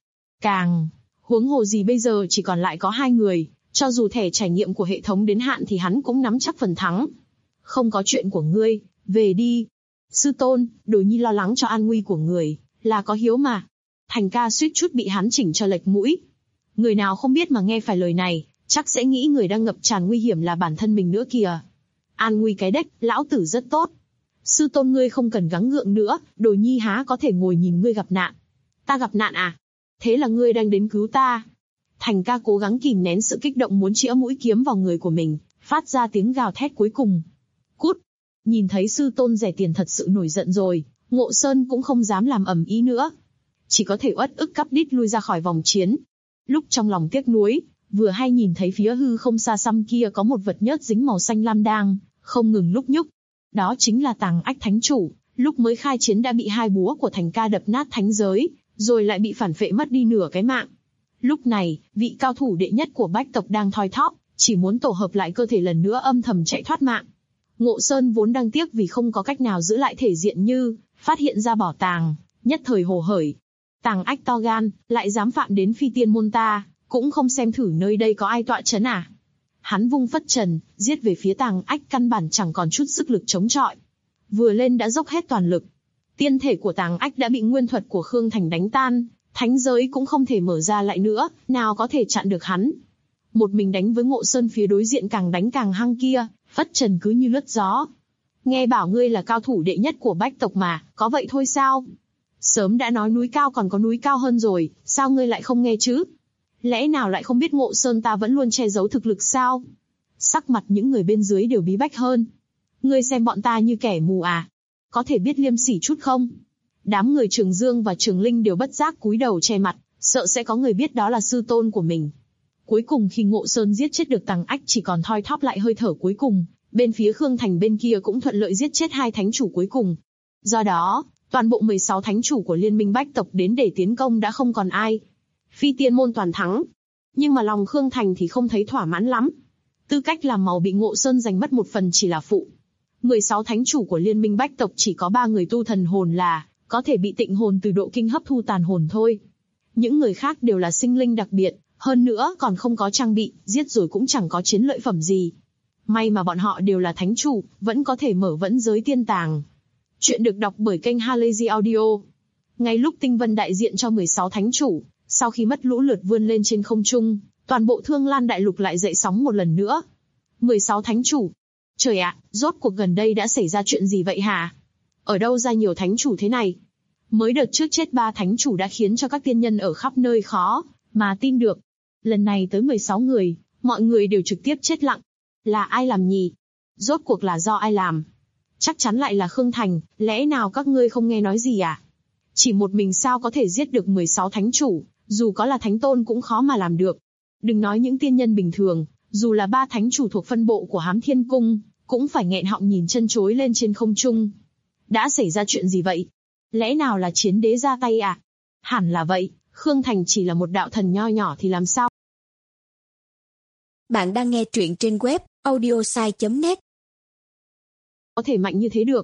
Huống hồ gì bây giờ chỉ còn lại có 2 người, cho dù thẻ trải nghiệm của hệ thống đến hạn thì hắn cũng nắm chắc phần thắng. Không có chuyện của ngươi, về đi. Sư tôn, Đồ Nhi lo lắng cho an nguy của người, là có hiếu mà. Thành Ca suýt chút bị hắn chỉnh cho lệch mũi. Người nào không biết mà nghe phải lời này, chắc sẽ nghĩ người đang ngập tràn nguy hiểm là bản thân mình nữa kìa. An nguy cái đếch, lão tử rất tốt. Sư tôn ngươi không cần gắng gượng nữa, Đồ Nhi há có thể ngồi nhìn ngươi gặp nạn. Ta gặp nạn à? Thế là ngươi đang đến cứu ta. Thành Ca cố gắng kìm nén sự kích động muốn chĩa mũi kiếm vào người của mình, phát ra tiếng gào thét cuối cùng. Cút! Nhìn thấy sư tôn rẻ tiền thật sự nổi giận rồi, Ngộ Sơn cũng không dám làm ầm ĩ nữa. Chỉ có thể uất ức cắp đít lui ra khỏi vòng chiến. Lúc trong lòng tiếc nuối, vừa hay nhìn thấy phía hư không xa xăm kia có một vật nhớt dính màu xanh lam đang không ngừng lúc nhúc. Đó chính là Tàng Ách Thánh Chủ, lúc mới khai chiến đã bị 2 búa của Thành Ca đập nát thánh giới, rồi lại bị phản phệ mất đi nửa cái mạng. Lúc này, vị cao thủ đệ nhất của bách tộc đang thoi thóp, chỉ muốn tổ hợp lại cơ thể lần nữa âm thầm chạy thoát mạng. Ngộ Sơn vốn đang tiếc vì không có cách nào giữ lại thể diện như phát hiện ra bảo tàng, nhất thời hồ hởi. Tàng Ách to gan, lại dám phạm đến phi tiên môn ta, cũng không xem thử nơi đây có ai tọa chấn à. Hắn vung phất trần, giết về phía Tàng Ách căn bản chẳng còn chút sức lực chống chọi. Vừa lên đã dốc hết toàn lực. Tiên thể của Tàng Ách đã bị nguyên thuật của Khương Thành đánh tan, Thánh giới cũng không thể mở ra lại nữa, nào có thể chặn được hắn. Một mình đánh với Ngộ Sơn phía đối diện càng đánh càng hăng kia, phất trần cứ như lướt gió. Nghe bảo ngươi là cao thủ đệ nhất của Bách tộc mà, có vậy thôi sao? Sớm đã nói núi cao còn có núi cao hơn rồi, sao ngươi lại không nghe chứ? Lẽ nào lại không biết Ngộ Sơn ta vẫn luôn che giấu thực lực sao? Sắc mặt những người bên dưới đều bí bách hơn. Ngươi xem bọn ta như kẻ mù à? Có thể biết liêm sỉ chút không? Đám người Trường Dương và Trường Linh đều bất giác cúi đầu che mặt, sợ sẽ có người biết đó là sư tôn của mình. Cuối cùng khi Ngộ Sơn giết chết được Tằng Ách chỉ còn thoi thóp lại hơi thở cuối cùng, bên phía Khương Thành bên kia cũng thuận lợi giết chết 2 thánh chủ cuối cùng. Do đó, toàn bộ 16 thánh chủ của Liên minh Bách tộc đến để tiến công đã không còn ai. Phi Tiên môn toàn thắng. Nhưng mà lòng Khương Thành thì không thấy thỏa mãn lắm. Tư cách làm màu bị Ngộ Sơn giành mất một phần chỉ là phụ. 16 thánh chủ của Liên minh Bách tộc chỉ có 3 người tu thần hồn là có thể bị tịnh hồn từ độ kinh hấp thu tàn hồn thôi. Những người khác đều là sinh linh đặc biệt, hơn nữa còn không có trang bị, giết rồi cũng chẳng có chiến lợi phẩm gì. May mà bọn họ đều là thánh chủ, vẫn có thể mở vẫn giới tiên tàng. Chuyện được đọc bởi kênh Halazy Audio. Ngay lúc Tinh Vân đại diện cho 16 thánh chủ, sau khi mất lũ lượt vươn lên trên không trung, toàn bộ Thương Lan đại lục lại dậy sóng một lần nữa. 16 thánh chủ. Trời ạ, rốt cuộc gần đây đã xảy ra chuyện gì vậy hả? Ở đâu ra nhiều thánh chủ thế này? Mới đợt trước chết 3 thánh chủ đã khiến cho các tiên nhân ở khắp nơi khó mà tin được. Lần này tới 16 người, mọi người đều trực tiếp chết lặng. Là ai làm nhỉ? Rốt cuộc là do ai làm? Chắc chắn lại là Khương Thành, lẽ nào các ngươi không nghe nói gì à? Chỉ một mình sao có thể giết được 16 thánh chủ, dù có là thánh tôn cũng khó mà làm được. Đừng nói những tiên nhân bình thường, dù là 3 thánh chủ thuộc phân bộ của Hám Thiên Cung, cũng phải nghẹn họng nhìn chân chối lên trên không trung. Đã xảy ra chuyện gì vậy? Lẽ nào là chiến đế ra tay à? Hẳn là vậy, Khương Thành chỉ là một đạo thần nho nhỏ thì làm sao? Bạn đang nghe truyện trên web audiosai.net. Có thể mạnh như thế được.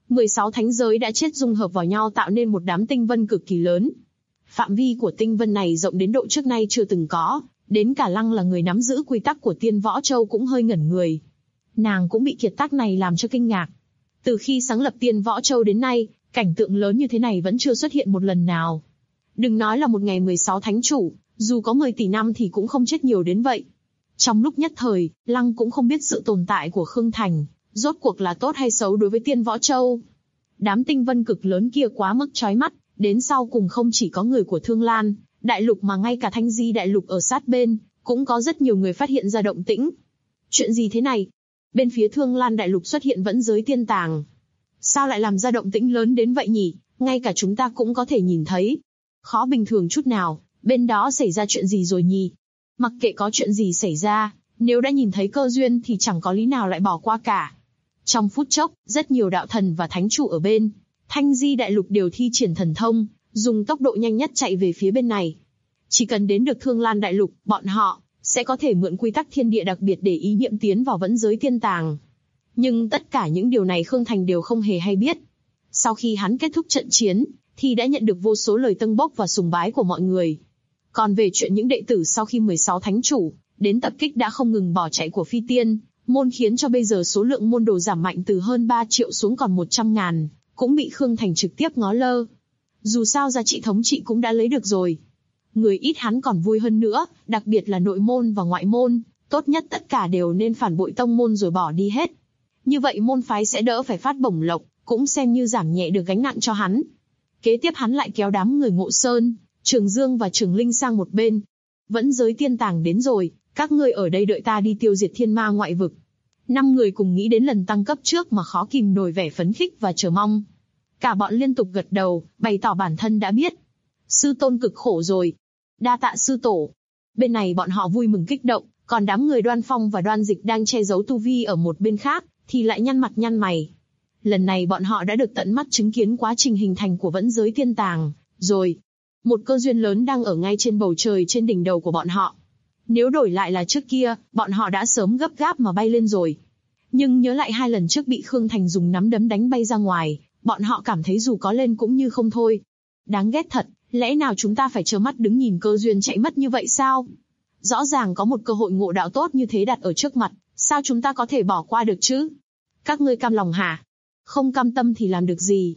16 thánh giới đã chết dung hợp vào nhau tạo nên một đám tinh vân cực kỳ lớn. Phạm vi của tinh vân này rộng đến độ trước nay chưa từng có, đến cả Lăng là người nắm giữ quy tắc của Tiên Võ Châu cũng hơi ngẩn người. Nàng cũng bị kiệt tác này làm cho kinh ngạc. Từ khi sáng lập Tiên Võ Châu đến nay, cảnh tượng lớn như thế này vẫn chưa xuất hiện một lần nào. Đừng nói là một ngày 16 thánh chủ, dù có 10 tỷ năm thì cũng không chết nhiều đến vậy. Trong lúc nhất thời, Lăng cũng không biết sự tồn tại của Khương Thành, rốt cuộc là tốt hay xấu đối với Tiên Võ Châu. Đám tinh vân cực lớn kia quá mức chói mắt, đến sau cùng không chỉ có người của Thương Lan đại lục mà ngay cả Thanh Di đại lục ở sát bên, cũng có rất nhiều người phát hiện ra động tĩnh. Chuyện gì thế này? Bên phía Thương Lan đại lục xuất hiện vẫn giới tiên tàng. Sao lại làm ra động tĩnh lớn đến vậy nhỉ? Ngay cả chúng ta cũng có thể nhìn thấy. Khó bình thường chút nào, bên đó xảy ra chuyện gì rồi nhỉ? Mặc kệ có chuyện gì xảy ra, nếu đã nhìn thấy cơ duyên thì chẳng có lý nào lại bỏ qua cả. Trong phút chốc, rất nhiều đạo thần và thánh chủ ở bên Thanh Di đại lục đều thi triển thần thông, dùng tốc độ nhanh nhất chạy về phía bên này. Chỉ cần đến được Thương Lan đại lục, bọn họ sẽ có thể mượn quy tắc thiên địa đặc biệt để ý niệm tiến vào vẫn giới tiên tàng. Nhưng tất cả những điều này Khương Thành đều không hề hay biết. Sau khi hắn kết thúc trận chiến, thì đã nhận được vô số lời tâng bốc và sùng bái của mọi người. Còn về chuyện những đệ tử sau khi 16 thánh chủ đến tập kích đã không ngừng bỏ chạy của Phi Tiên môn khiến cho bây giờ số lượng môn đồ giảm mạnh từ hơn 3 triệu xuống còn 100.000, cũng bị Khương Thành trực tiếp ngó lơ. Dù sao giá trị thống trị cũng đã lấy được rồi. Người ít hắn còn vui hơn nữa, đặc biệt là nội môn và ngoại môn, tốt nhất tất cả đều nên phản bội tông môn rồi bỏ đi hết. Như vậy môn phái sẽ đỡ phải phát bổng lộc, cũng xem như giảm nhẹ được gánh nặng cho hắn. Kế tiếp hắn lại kéo đám người Ngộ Sơn, Trường Dương và Trường Linh sang một bên. Vẫn giới tiên tàng đến rồi, các ngươi ở đây đợi ta đi tiêu diệt thiên ma ngoại vực. 5 người cùng nghĩ đến lần tăng cấp trước mà khó kìm nổi vẻ phấn khích và chờ mong. Cả bọn liên tục gật đầu, bày tỏ bản thân đã biết. Sư tôn cực khổ rồi. Đa tạ sư tổ. Bên này bọn họ vui mừng kích động, còn đám người Đoan Phong và Đoan Dịch đang che giấu tu vi ở một bên khác, thì lại nhăn mặt nhăn mày. Lần này bọn họ đã được tận mắt chứng kiến quá trình hình thành của vẫn giới tiên tàng, rồi. Một cơ duyên lớn đang ở ngay trên bầu trời trên đỉnh đầu của bọn họ. Nếu đổi lại là trước kia, bọn họ đã sớm gấp gáp mà bay lên rồi. Nhưng nhớ lại 2 lần trước bị Khương Thành dùng nắm đấm đánh bay ra ngoài, bọn họ cảm thấy dù có lên cũng như không thôi. Đáng ghét thật, lẽ nào chúng ta phải trơ mắt đứng nhìn cơ duyên chạy mất như vậy sao? Rõ ràng có một cơ hội ngộ đạo tốt như thế đặt ở trước mặt, sao chúng ta có thể bỏ qua được chứ? Các ngươi cam lòng hả? Không cam tâm thì làm được gì?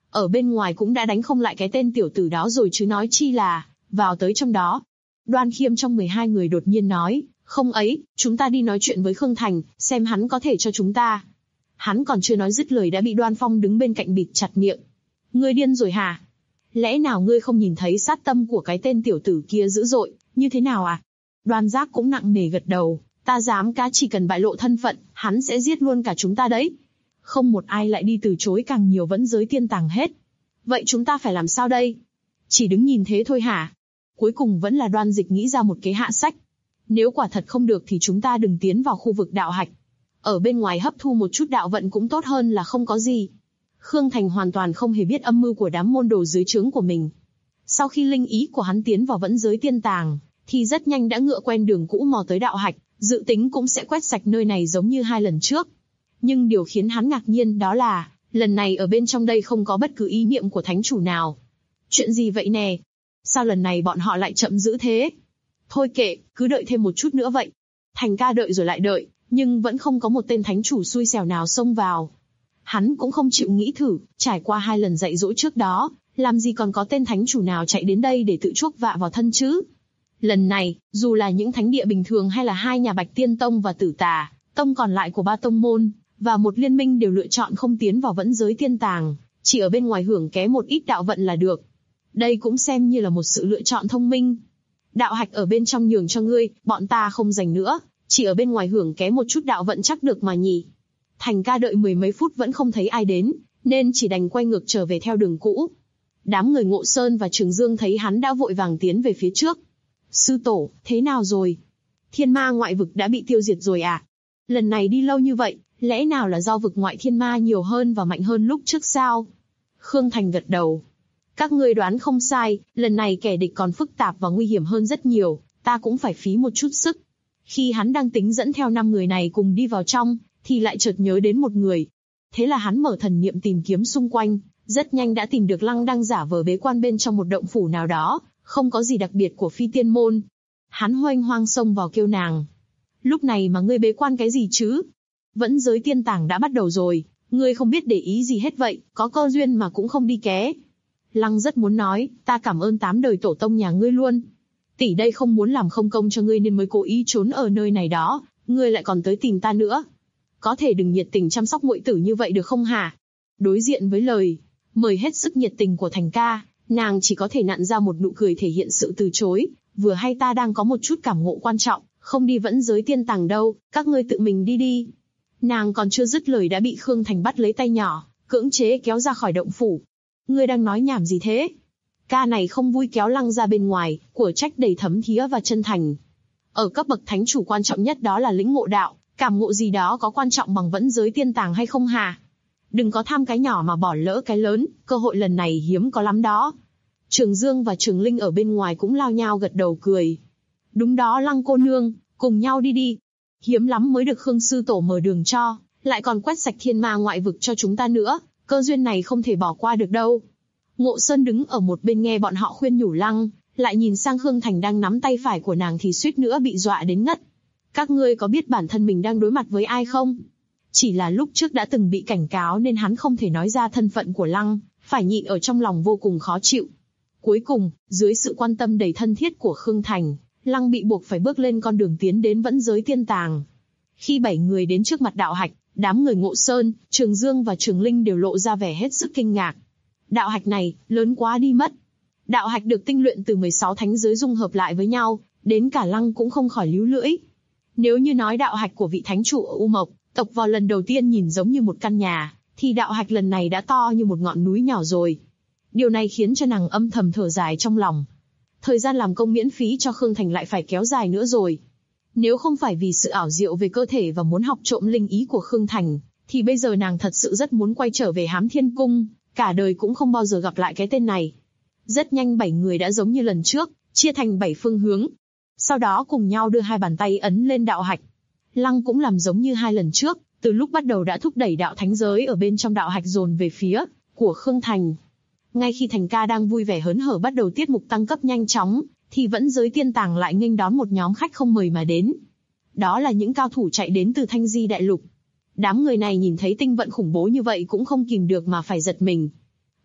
Ở bên ngoài cũng đã đánh không lại cái tên tiểu tử đó rồi chứ nói chi là vào tới trong đó. Đoan Khiêm trong 12 người đột nhiên nói, không ấy, chúng ta đi nói chuyện với Khương Thành, xem hắn có thể cho chúng ta. Hắn còn chưa nói dứt lời đã bị Đoan Phong đứng bên cạnh bịt chặt miệng. Ngươi điên rồi hả? Lẽ nào ngươi không nhìn thấy sát tâm của cái tên tiểu tử kia dữ dội, như thế nào à? Đoan Giác cũng nặng nề gật đầu, ta dám cá chỉ cần bại lộ thân phận, hắn sẽ giết luôn cả chúng ta đấy. Không một ai lại đi từ chối càng nhiều vẫn giới tiên tàng hết. Vậy chúng ta phải làm sao đây? Chỉ đứng nhìn thế thôi hả? Cuối cùng vẫn là Đoan Dịch nghĩ ra một kế hạ sách. Nếu quả thật không được thì chúng ta đừng tiến vào khu vực đạo hạch. Ở bên ngoài hấp thu một chút đạo vận cũng tốt hơn là không có gì. Khương Thành hoàn toàn không hề biết âm mưu của đám môn đồ dưới trướng của mình. Sau khi linh ý của hắn tiến vào vẫn giới tiên tàng, thì rất nhanh đã ngựa quen đường cũ mò tới đạo hạch, dự tính cũng sẽ quét sạch nơi này giống như 2 lần trước. Nhưng điều khiến hắn ngạc nhiên đó là, lần này ở bên trong đây không có bất cứ ý niệm của thánh chủ nào. Chuyện gì vậy nè? Sao lần này bọn họ lại chậm dữ thế? Thôi kệ, cứ đợi thêm một chút nữa vậy. Thành ca đợi rồi lại đợi, nhưng vẫn không có một tên thánh chủ xui xẻo nào xông vào. Hắn cũng không chịu nghĩ thử, trải qua 2 lần dạy dỗ trước đó, làm gì còn có tên thánh chủ nào chạy đến đây để tự chuốc vạ vào thân chứ? Lần này, dù là những thánh địa bình thường hay là 2 nhà Bạch Tiên Tông và Tử Tà Tông còn lại của 3 tông môn, và một liên minh đều lựa chọn không tiến vào vẫn giới tiên tàng, chỉ ở bên ngoài hưởng ké một ít đạo vận là được. Đây cũng xem như là một sự lựa chọn thông minh. Đạo hạch ở bên trong nhường cho ngươi, bọn ta không giành nữa, chỉ ở bên ngoài hưởng ké một chút đạo vận chắc được mà nhỉ. Thành ca đợi 10 mấy phút vẫn không thấy ai đến, nên chỉ đành quay ngược trở về theo đường cũ. Đám người Ngộ Sơn và Trường Dương thấy hắn đã vội vàng tiến về phía trước. Sư tổ, thế nào rồi? Thiên ma ngoại vực đã bị tiêu diệt rồi à? Lần này đi lâu như vậy, lẽ nào là do vực ngoại thiên ma nhiều hơn và mạnh hơn lúc trước sao? Khương Thành gật đầu. Các ngươi đoán không sai, lần này kẻ địch còn phức tạp và nguy hiểm hơn rất nhiều, ta cũng phải phí một chút sức. Khi hắn đang tính dẫn theo 5 người này cùng đi vào trong, thì lại chợt nhớ đến một người. Thế là hắn mở thần niệm tìm kiếm xung quanh, rất nhanh đã tìm được Lăng đang giả vờ bế quan bên trong một động phủ nào đó, không có gì đặc biệt của phi tiên môn. Hắn hoanh hoang xông vào kêu nàng. Lúc này mà ngươi bế quan cái gì chứ? Vẫn giới tiên tàng đã bắt đầu rồi, ngươi không biết để ý gì hết vậy, có cơ duyên mà cũng không đi ké. Lăng rất muốn nói, ta cảm ơn 8 đời tổ tông nhà ngươi luôn. Tỷ đây không muốn làm không công cho ngươi nên mới cố ý trốn ở nơi này đó, ngươi lại còn tới tìm ta nữa. Có thể đừng nhiệt tình chăm sóc muội tử như vậy được không hả? Đối diện với lời mời hết sức nhiệt tình của Thành ca, nàng chỉ có thể nặn ra một nụ cười thể hiện sự từ chối. Vừa hay ta đang có một chút cảm ngộ quan trọng, không đi vẫn giới tiên tàng đâu, các ngươi tự mình đi đi. Nàng còn chưa dứt lời đã bị Khương Thành bắt lấy tay nhỏ, cưỡng chế kéo ra khỏi động phủ. Ngươi đang nói nhảm gì thế? Ca này không vui kéo Lăng ra bên ngoài, của trách đầy thấm thía và chân thành. Ở cấp bậc thánh chủ quan trọng nhất đó là lĩnh ngộ đạo, cảm ngộ gì đó có quan trọng bằng vẫn giới tiên tàng hay không hả? Đừng có tham cái nhỏ mà bỏ lỡ cái lớn, cơ hội lần này hiếm có lắm đó. Trường Dương và Trường Linh ở bên ngoài cũng lao nhao gật đầu cười. Đúng đó Lăng cô nương, cùng nhau đi đi. Hiếm lắm mới được Khương sư tổ mở đường cho, lại còn quét sạch thiên ma ngoại vực cho chúng ta nữa, cơ duyên này không thể bỏ qua được đâu. Ngộ Sơn đứng ở một bên nghe bọn họ khuyên nhủ Lăng, lại nhìn sang Khương Thành đang nắm tay phải của nàng thì suýt nữa bị dọa đến ngất. Các ngươi có biết bản thân mình đang đối mặt với ai không? Chỉ là lúc trước đã từng bị cảnh cáo nên hắn không thể nói ra thân phận của Lăng, phải nhịn ở trong lòng vô cùng khó chịu. Cuối cùng, dưới sự quan tâm đầy thân thiết của Khương Thành, Lăng bị buộc phải bước lên con đường tiến đến vẫn giới tiên tàng. Khi 7 người đến trước mặt đạo hạch, đám người Ngộ Sơn, Trường Dương và Trường Linh đều lộ ra vẻ hết sức kinh ngạc. Đạo hạch này, lớn quá đi mất. Đạo hạch được tinh luyện từ 16 thánh giới dung hợp lại với nhau, đến cả Lăng cũng không khỏi líu lưỡi. Nếu như nói đạo hạch của vị thánh chủ ở U Mộc tộc vào lần đầu tiên nhìn giống như một căn nhà, thì đạo hạch lần này đã to như một ngọn núi nhỏ rồi. Điều này khiến cho nàng âm thầm thở dài trong lòng. Thời gian làm công miễn phí cho Khương Thành lại phải kéo dài nữa rồi. Nếu không phải vì sự ảo diệu về cơ thể và muốn học trộm linh ý của Khương Thành, thì bây giờ nàng thật sự rất muốn quay trở về Hám Thiên Cung, cả đời cũng không bao giờ gặp lại cái tên này. Rất nhanh 7 người đã giống như lần trước, chia thành 7 phương hướng. Sau đó cùng nhau đưa 2 bàn tay ấn lên đạo hạch. Lăng cũng làm giống như 2 lần trước, từ lúc bắt đầu đã thúc đẩy đạo thánh giới ở bên trong đạo hạch dồn về phía của Khương Thành. Ngay khi Thành ca đang vui vẻ hớn hở bắt đầu tiết mục tăng cấp nhanh chóng, thì vẫn giới tiên tàng lại nghênh đón một nhóm khách không mời mà đến. Đó là những cao thủ chạy đến từ Thanh Di Đại Lục. Đám người này nhìn thấy tinh vận khủng bố như vậy cũng không kìm được mà phải giật mình.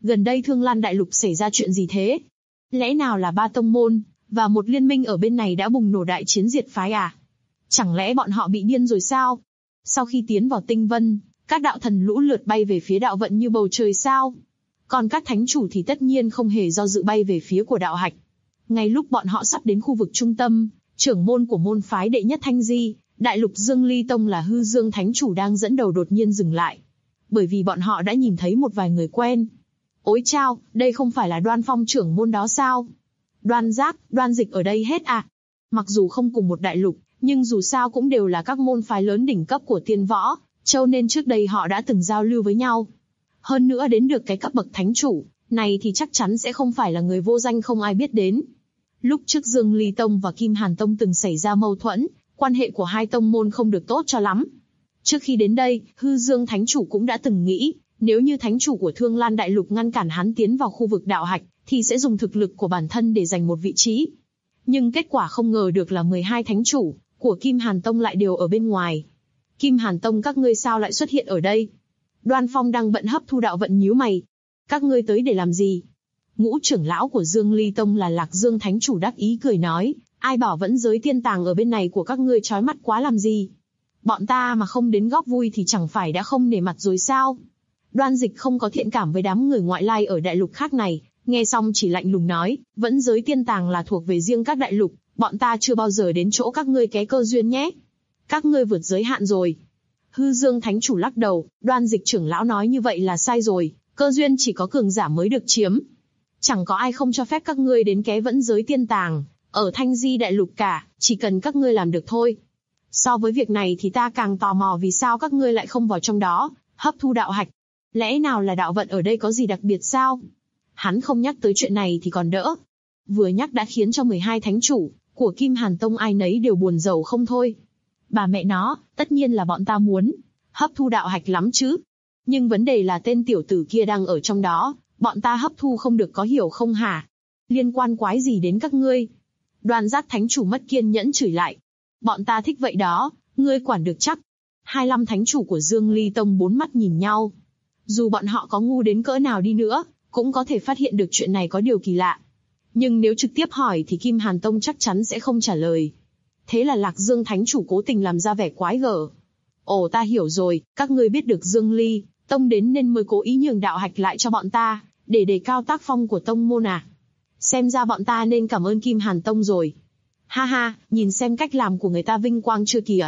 gần đây Thương Lan Đại Lục xảy ra chuyện gì thế? Lẽ nào là 3 tông môn, và một liên minh ở bên này đã bùng nổ đại chiến diệt phái à? Chẳng lẽ bọn họ bị điên rồi sao? Sau khi tiến vào tinh vân, các đạo thần lũ lượt bay về phía đạo vận như bầu trời sao? Còn các thánh chủ thì tất nhiên không hề do dự bay về phía của đạo hạch. Ngay lúc bọn họ sắp đến khu vực trung tâm, trưởng môn của môn phái đệ nhất Thanh Di, Đại Lục Dương Ly Tông là Hư Dương Thánh Chủ đang dẫn đầu đột nhiên dừng lại. Bởi vì bọn họ đã nhìn thấy một vài người quen. Ôi chao, đây không phải là Đoan Phong trưởng môn đó sao? Đoan Giác, Đoan Dịch ở đây hết à? Mặc dù không cùng một đại lục, nhưng dù sao cũng đều là các môn phái lớn đỉnh cấp của tiên võ, châu nên trước đây họ đã từng giao lưu với nhau. Hơn nữa đến được cái cấp bậc thánh chủ, này thì chắc chắn sẽ không phải là người vô danh không ai biết đến. Lúc trước Dương Ly Tông và Kim Hàn Tông từng xảy ra mâu thuẫn, quan hệ của hai tông môn không được tốt cho lắm. Trước khi đến đây, Hư Dương Thánh Chủ cũng đã từng nghĩ, nếu như Thánh Chủ của Thương Lan Đại Lục ngăn cản hắn tiến vào khu vực đạo hạch, thì sẽ dùng thực lực của bản thân để giành một vị trí. Nhưng kết quả không ngờ được là 12 Thánh Chủ của Kim Hàn Tông lại đều ở bên ngoài. Kim Hàn Tông các ngươi sao lại xuất hiện ở đây? Đoan Phong đang bận hấp thu đạo vận nhíu mày. Các ngươi tới để làm gì? Ngũ trưởng lão của Dương Ly Tông là Lạc Dương Thánh Chủ đắc ý cười nói, ai bảo vẫn giới tiên tàng ở bên này của các ngươi chói mắt quá làm gì? Bọn ta mà không đến góp vui thì chẳng phải đã không nể mặt rồi sao? Đoan Dịch không có thiện cảm với đám người ngoại lai ở đại lục khác này, nghe xong chỉ lạnh lùng nói, vẫn giới tiên tàng là thuộc về riêng các đại lục, bọn ta chưa bao giờ đến chỗ các ngươi ké cơ duyên nhé. Các ngươi vượt giới hạn rồi. Hư Dương Thánh Chủ lắc đầu, Đoan Dịch trưởng lão nói như vậy là sai rồi, cơ duyên chỉ có cường giả mới được chiếm. Chẳng có ai không cho phép các ngươi đến ké vẫn giới tiên tàng, ở Thanh Di đại lục cả, chỉ cần các ngươi làm được thôi. So với việc này thì ta càng tò mò vì sao các ngươi lại không vào trong đó, hấp thu đạo hạch. Lẽ nào là đạo vận ở đây có gì đặc biệt sao? Hắn không nhắc tới chuyện này thì còn đỡ. Vừa nhắc đã khiến cho 12 thánh chủ của Kim Hàn Tông ai nấy đều buồn rầu không thôi. Bà mẹ nó, tất nhiên là bọn ta muốn hấp thu đạo hạch lắm chứ. Nhưng vấn đề là tên tiểu tử kia đang ở trong đó, bọn ta hấp thu không được có hiểu không hả? Liên quan quái gì đến các ngươi? Đoan Giác Thánh Chủ mất kiên nhẫn chửi lại. Bọn ta thích vậy đó, ngươi quản được chắc. 25 thánh chủ của Dương Ly Tông bốn mắt nhìn nhau. Dù bọn họ có ngu đến cỡ nào đi nữa, cũng có thể phát hiện được chuyện này có điều kỳ lạ. Nhưng nếu trực tiếp hỏi thì Kim Hàn Tông chắc chắn sẽ không trả lời. Thế là Lạc Dương Thánh Chủ cố tình làm ra vẻ quái gở. Ồ ta hiểu rồi, các ngươi biết được Dương Ly Tông đến nên mới cố ý nhường đạo hạch lại cho bọn ta, để đề cao tác phong của tông môn à. Xem ra bọn ta nên cảm ơn Kim Hàn Tông rồi. Ha ha, nhìn xem cách làm của người ta vinh quang chưa kìa.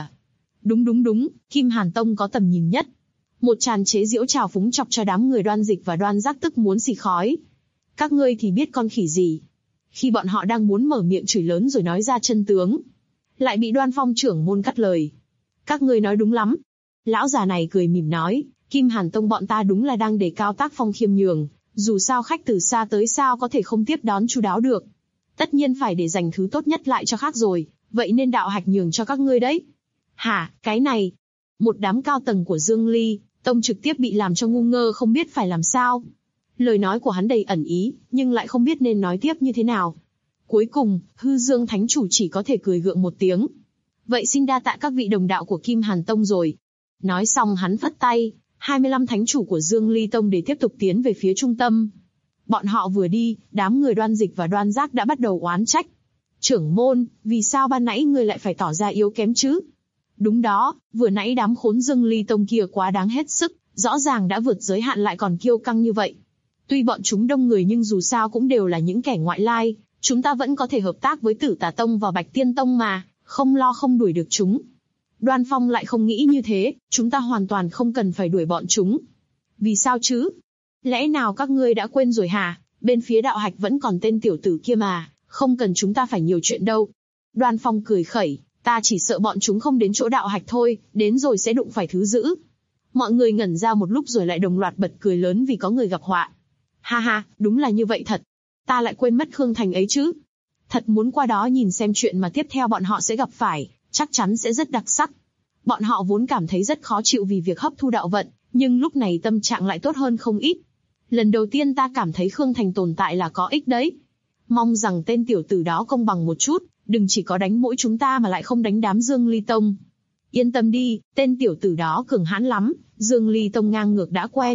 Đúng, Kim Hàn Tông có tầm nhìn nhất. Một tràn chế giễu trào phúng chọc cho đám người Đoan Dịch và Đoan Giác tức muốn xì khói. Các ngươi thì biết con khỉ gì. Khi bọn họ đang muốn mở miệng chửi lớn rồi nói ra chân tướng, lại bị Đoan Phong trưởng môn cắt lời. Các ngươi nói đúng lắm. Lão già này cười mỉm nói, Kim Hàn Tông bọn ta đúng là đang đề cao tác phong khiêm nhường, dù sao khách từ xa tới sao có thể không tiếp đón chu đáo được. Tất nhiên phải để dành thứ tốt nhất lại cho khác rồi, vậy nên đạo hạch nhường cho các ngươi đấy. Hả, cái này? Một đám cao tầng của Dương Ly Tông trực tiếp bị làm cho ngu ngơ không biết phải làm sao. Lời nói của hắn đầy ẩn ý, nhưng lại không biết nên nói tiếp như thế nào. Cuối cùng, Hư Dương Thánh Chủ chỉ có thể cười gượng một tiếng. Vậy xin đa tạ các vị đồng đạo của Kim Hàn Tông rồi. Nói xong hắn phất tay, 25 thánh chủ của Dương Ly Tông để tiếp tục tiến về phía trung tâm. Bọn họ vừa đi, đám người Đoan Dịch và Đoan Giác đã bắt đầu oán trách. Trưởng môn, vì sao ban nãy ngươi lại phải tỏ ra yếu kém chứ? Đúng đó, vừa nãy đám khốn Dương Ly Tông kia quá đáng hết sức, rõ ràng đã vượt giới hạn lại còn kiêu căng như vậy. Tuy bọn chúng đông người nhưng dù sao cũng đều là những kẻ ngoại lai, chúng ta vẫn có thể hợp tác với Tử Tà Tông và Bạch Tiên Tông mà, không lo không đuổi được chúng. Đoan Phong lại không nghĩ như thế, chúng ta hoàn toàn không cần phải đuổi bọn chúng. Vì sao chứ? Lẽ nào các ngươi đã quên rồi hả? Bên phía đạo hạch vẫn còn tên tiểu tử kia mà, không cần chúng ta phải nhiều chuyện đâu. Đoan Phong cười khẩy, ta chỉ sợ bọn chúng không đến chỗ đạo hạch thôi, đến rồi sẽ đụng phải thứ dữ. Mọi người ngẩn ra một lúc rồi lại đồng loạt bật cười lớn vì có người gặp họa. Ha ha, đúng là như vậy thật. Ta lại quên mất Khương Thành ấy chứ. Thật muốn qua đó nhìn xem chuyện mà tiếp theo bọn họ sẽ gặp phải, chắc chắn sẽ rất đặc sắc. Bọn họ vốn cảm thấy rất khó chịu vì việc hấp thu đạo vận, nhưng lúc này tâm trạng lại tốt hơn không ít. Lần đầu tiên ta cảm thấy Khương Thành tồn tại là có ích đấy. Mong rằng tên tiểu tử đó công bằng một chút, đừng chỉ có đánh mỗi chúng ta mà lại không đánh đám Dương Ly Tông. Yên tâm đi, tên tiểu tử đó cường hãn lắm, Dương Ly Tông ngang ngược đã quen,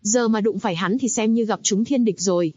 Giờ mà đụng phải hắn thì xem như gặp chúng thiên địch rồi.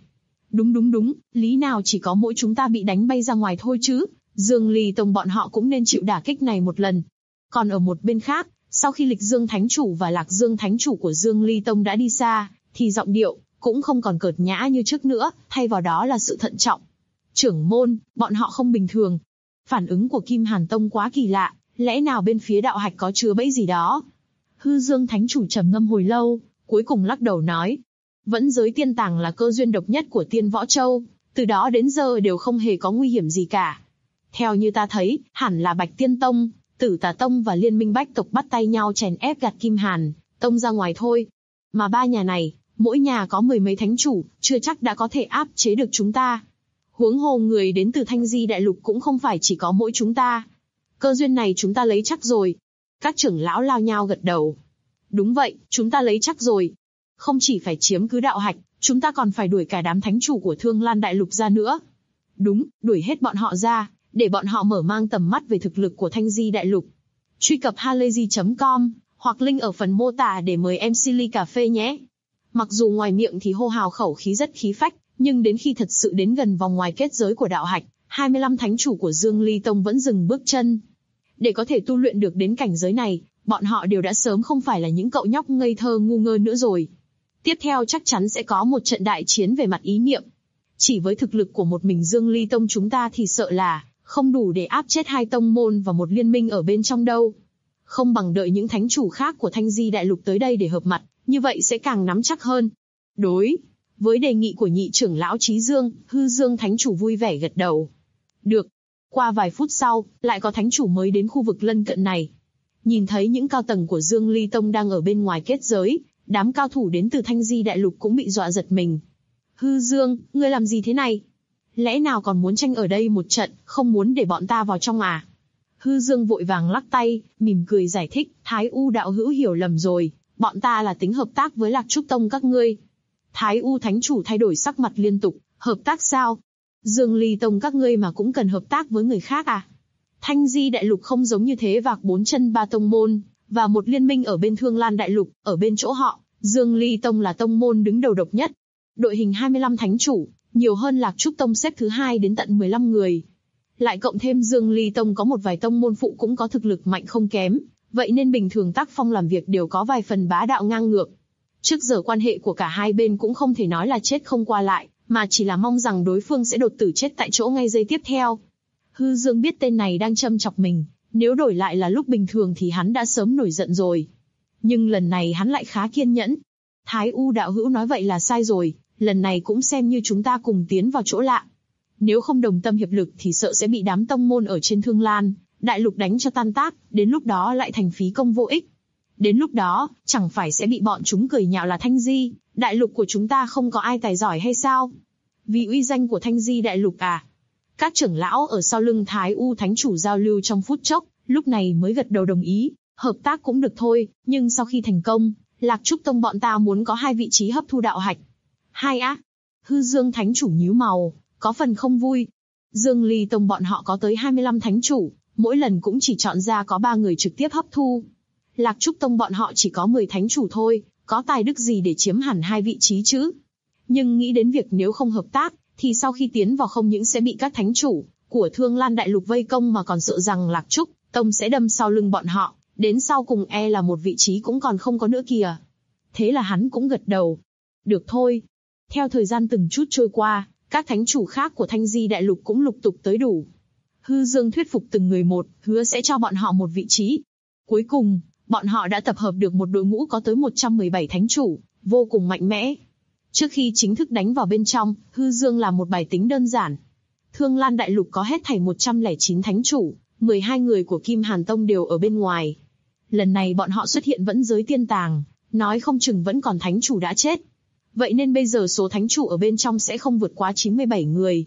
Đúng, lý nào chỉ có mỗi chúng ta bị đánh bay ra ngoài thôi chứ, Dương Ly Tông bọn họ cũng nên chịu đả kích này một lần. Còn ở một bên khác, sau khi Lịch Dương Thánh Chủ và Lạc Dương Thánh Chủ của Dương Ly Tông đã đi xa, thì giọng điệu cũng không còn cợt nhã như trước nữa, thay vào đó là sự thận trọng. Trưởng môn, bọn họ không bình thường. Phản ứng của Kim Hàn Tông quá kỳ lạ, lẽ nào bên phía đạo hạch có chứa bẫy gì đó? Hư Dương Thánh Chủ trầm ngâm hồi lâu, cuối cùng lắc đầu nói. Vẫn giới tiên tàng là cơ duyên độc nhất của Tiên Võ Châu, từ đó đến giờ đều không hề có nguy hiểm gì cả. Theo như ta thấy, hẳn là Bạch Tiên Tông, Tử Tà Tông và Liên minh Bách tộc bắt tay nhau chèn ép gạt Kim Hàn Tông ra ngoài thôi. Mà ba nhà này, mỗi nhà có mười mấy thánh chủ, chưa chắc đã có thể áp chế được chúng ta. Huống hồ người đến từ Thanh Di Đại Lục cũng không phải chỉ có mỗi chúng ta. Cơ duyên này chúng ta lấy chắc rồi. Các trưởng lão lao nhao gật đầu. Đúng vậy, chúng ta lấy chắc rồi. Không chỉ phải chiếm cứ đạo hạch, chúng ta còn phải đuổi cả đám thánh chủ của Thương Lan Đại Lục ra nữa. Đúng, đuổi hết bọn họ ra, để bọn họ mở mang tầm mắt về thực lực của Thanh Di Đại Lục. Truy cập halayzi.com, hoặc link ở phần mô tả để mời MC ly cà phê nhé. Mặc dù ngoài miệng thì hô hào khẩu khí rất khí phách, nhưng đến khi thật sự đến gần vòng ngoài kết giới của đạo hạch, 25 thánh chủ của Dương Ly Tông vẫn dừng bước chân. Để có thể tu luyện được đến cảnh giới này, bọn họ đều đã sớm không phải là những cậu nhóc ngây thơ ngu ngơ nữa rồi. Tiếp theo chắc chắn sẽ có một trận đại chiến về mặt ý niệm. Chỉ với thực lực của một mình Dương Ly Tông chúng ta thì sợ là không đủ để áp chết hai tông môn và một liên minh ở bên trong đâu. Không bằng đợi những thánh chủ khác của Thanh Di Đại Lục tới đây để hợp mặt, như vậy sẽ càng nắm chắc hơn. Đối với đề nghị của nhị trưởng lão Chí Dương, Hư Dương Thánh Chủ vui vẻ gật đầu. Được. Qua vài phút sau, lại có thánh chủ mới đến khu vực lân cận này. Nhìn thấy những cao tầng của Dương Ly Tông đang ở bên ngoài kết giới, đám cao thủ đến từ Thanh Di Đại Lục cũng bị dọa giật mình. Hư Dương, ngươi làm gì thế này? Lẽ nào còn muốn tranh ở đây một trận, không muốn để bọn ta vào trong à? Hư Dương vội vàng lắc tay, mỉm cười giải thích, Thái U đạo hữu hiểu lầm rồi, bọn ta là tính hợp tác với Lạc Trúc Tông các ngươi. Thái U Thánh Chủ thay đổi sắc mặt liên tục, hợp tác sao? Dương Ly Tông các ngươi mà cũng cần hợp tác với người khác à? Thanh Di Đại Lục không giống như thế vạc bốn chân ba tông môn, và một liên minh ở bên Thương Lan Đại Lục, ở bên chỗ họ, Dương Ly Tông là tông môn đứng đầu độc nhất. Đội hình 25 thánh chủ, nhiều hơn Lạc Trúc Tông xếp thứ 2 đến tận 15 người. Lại cộng thêm Dương Ly Tông có một vài tông môn phụ cũng có thực lực mạnh không kém, vậy nên bình thường tác phong làm việc đều có vài phần bá đạo ngang ngược. Trước giờ quan hệ của cả hai bên cũng không thể nói là chết không qua lại, mà chỉ là mong rằng đối phương sẽ đột tử chết tại chỗ ngay giây tiếp theo. Hư Dương biết tên này đang châm chọc mình, nếu đổi lại là lúc bình thường thì hắn đã sớm nổi giận rồi. Nhưng lần này hắn lại khá kiên nhẫn. Thái U đạo hữu nói vậy là sai rồi, lần này cũng xem như chúng ta cùng tiến vào chỗ lạ. Nếu không đồng tâm hiệp lực thì sợ sẽ bị đám tông môn ở trên Thương Lan Đại Lục đánh cho tan tác, đến lúc đó lại thành phí công vô ích. Đến lúc đó, chẳng phải sẽ bị bọn chúng cười nhạo là Thanh Di Đại Lục của chúng ta không có ai tài giỏi hay sao? Vì uy danh của Thanh Di Đại Lục à? Các trưởng lão ở sau lưng Thái U Thánh Chủ giao lưu trong phút chốc, lúc này mới gật đầu đồng ý, hợp tác cũng được thôi, nhưng sau khi thành công, Lạc Trúc Tông bọn ta muốn có 2 vị trí hấp thu đạo hạch. 2 á? Hư Dương Thánh Chủ nhíu màu, có phần không vui. Dương Ly Tông bọn họ có tới 25 thánh chủ, mỗi lần cũng chỉ chọn ra có 3 người trực tiếp hấp thu. Lạc Trúc Tông bọn họ chỉ có 10 thánh chủ thôi, có tài đức gì để chiếm hẳn 2 vị trí chứ? Nhưng nghĩ đến việc nếu không hợp tác, thì sau khi tiến vào không những sẽ bị các thánh chủ của Thương Lan Đại Lục vây công mà còn sợ rằng Lạc Trúc Tông sẽ đâm sau lưng bọn họ, đến sau cùng là một vị trí cũng còn không có nữa kìa. Thế là hắn cũng gật đầu. Được thôi. Theo thời gian từng chút trôi qua, các thánh chủ khác của Thanh Di Đại Lục cũng lục tục tới đủ. Hư Dương thuyết phục từng người một, hứa sẽ cho bọn họ một vị trí. Cuối cùng, bọn họ đã tập hợp được một đội ngũ có tới 117 thánh chủ, vô cùng mạnh mẽ. Trước khi chính thức đánh vào bên trong, Hư Dương làm một bài tính đơn giản. Thương Lan Đại Lục có hết thảy 109 thánh chủ, 12 người của Kim Hàn Tông đều ở bên ngoài. Lần này bọn họ xuất hiện vẫn giới tiên tàng, nói không chừng vẫn còn thánh chủ đã chết. Vậy nên bây giờ số thánh chủ ở bên trong sẽ không vượt quá 97 người.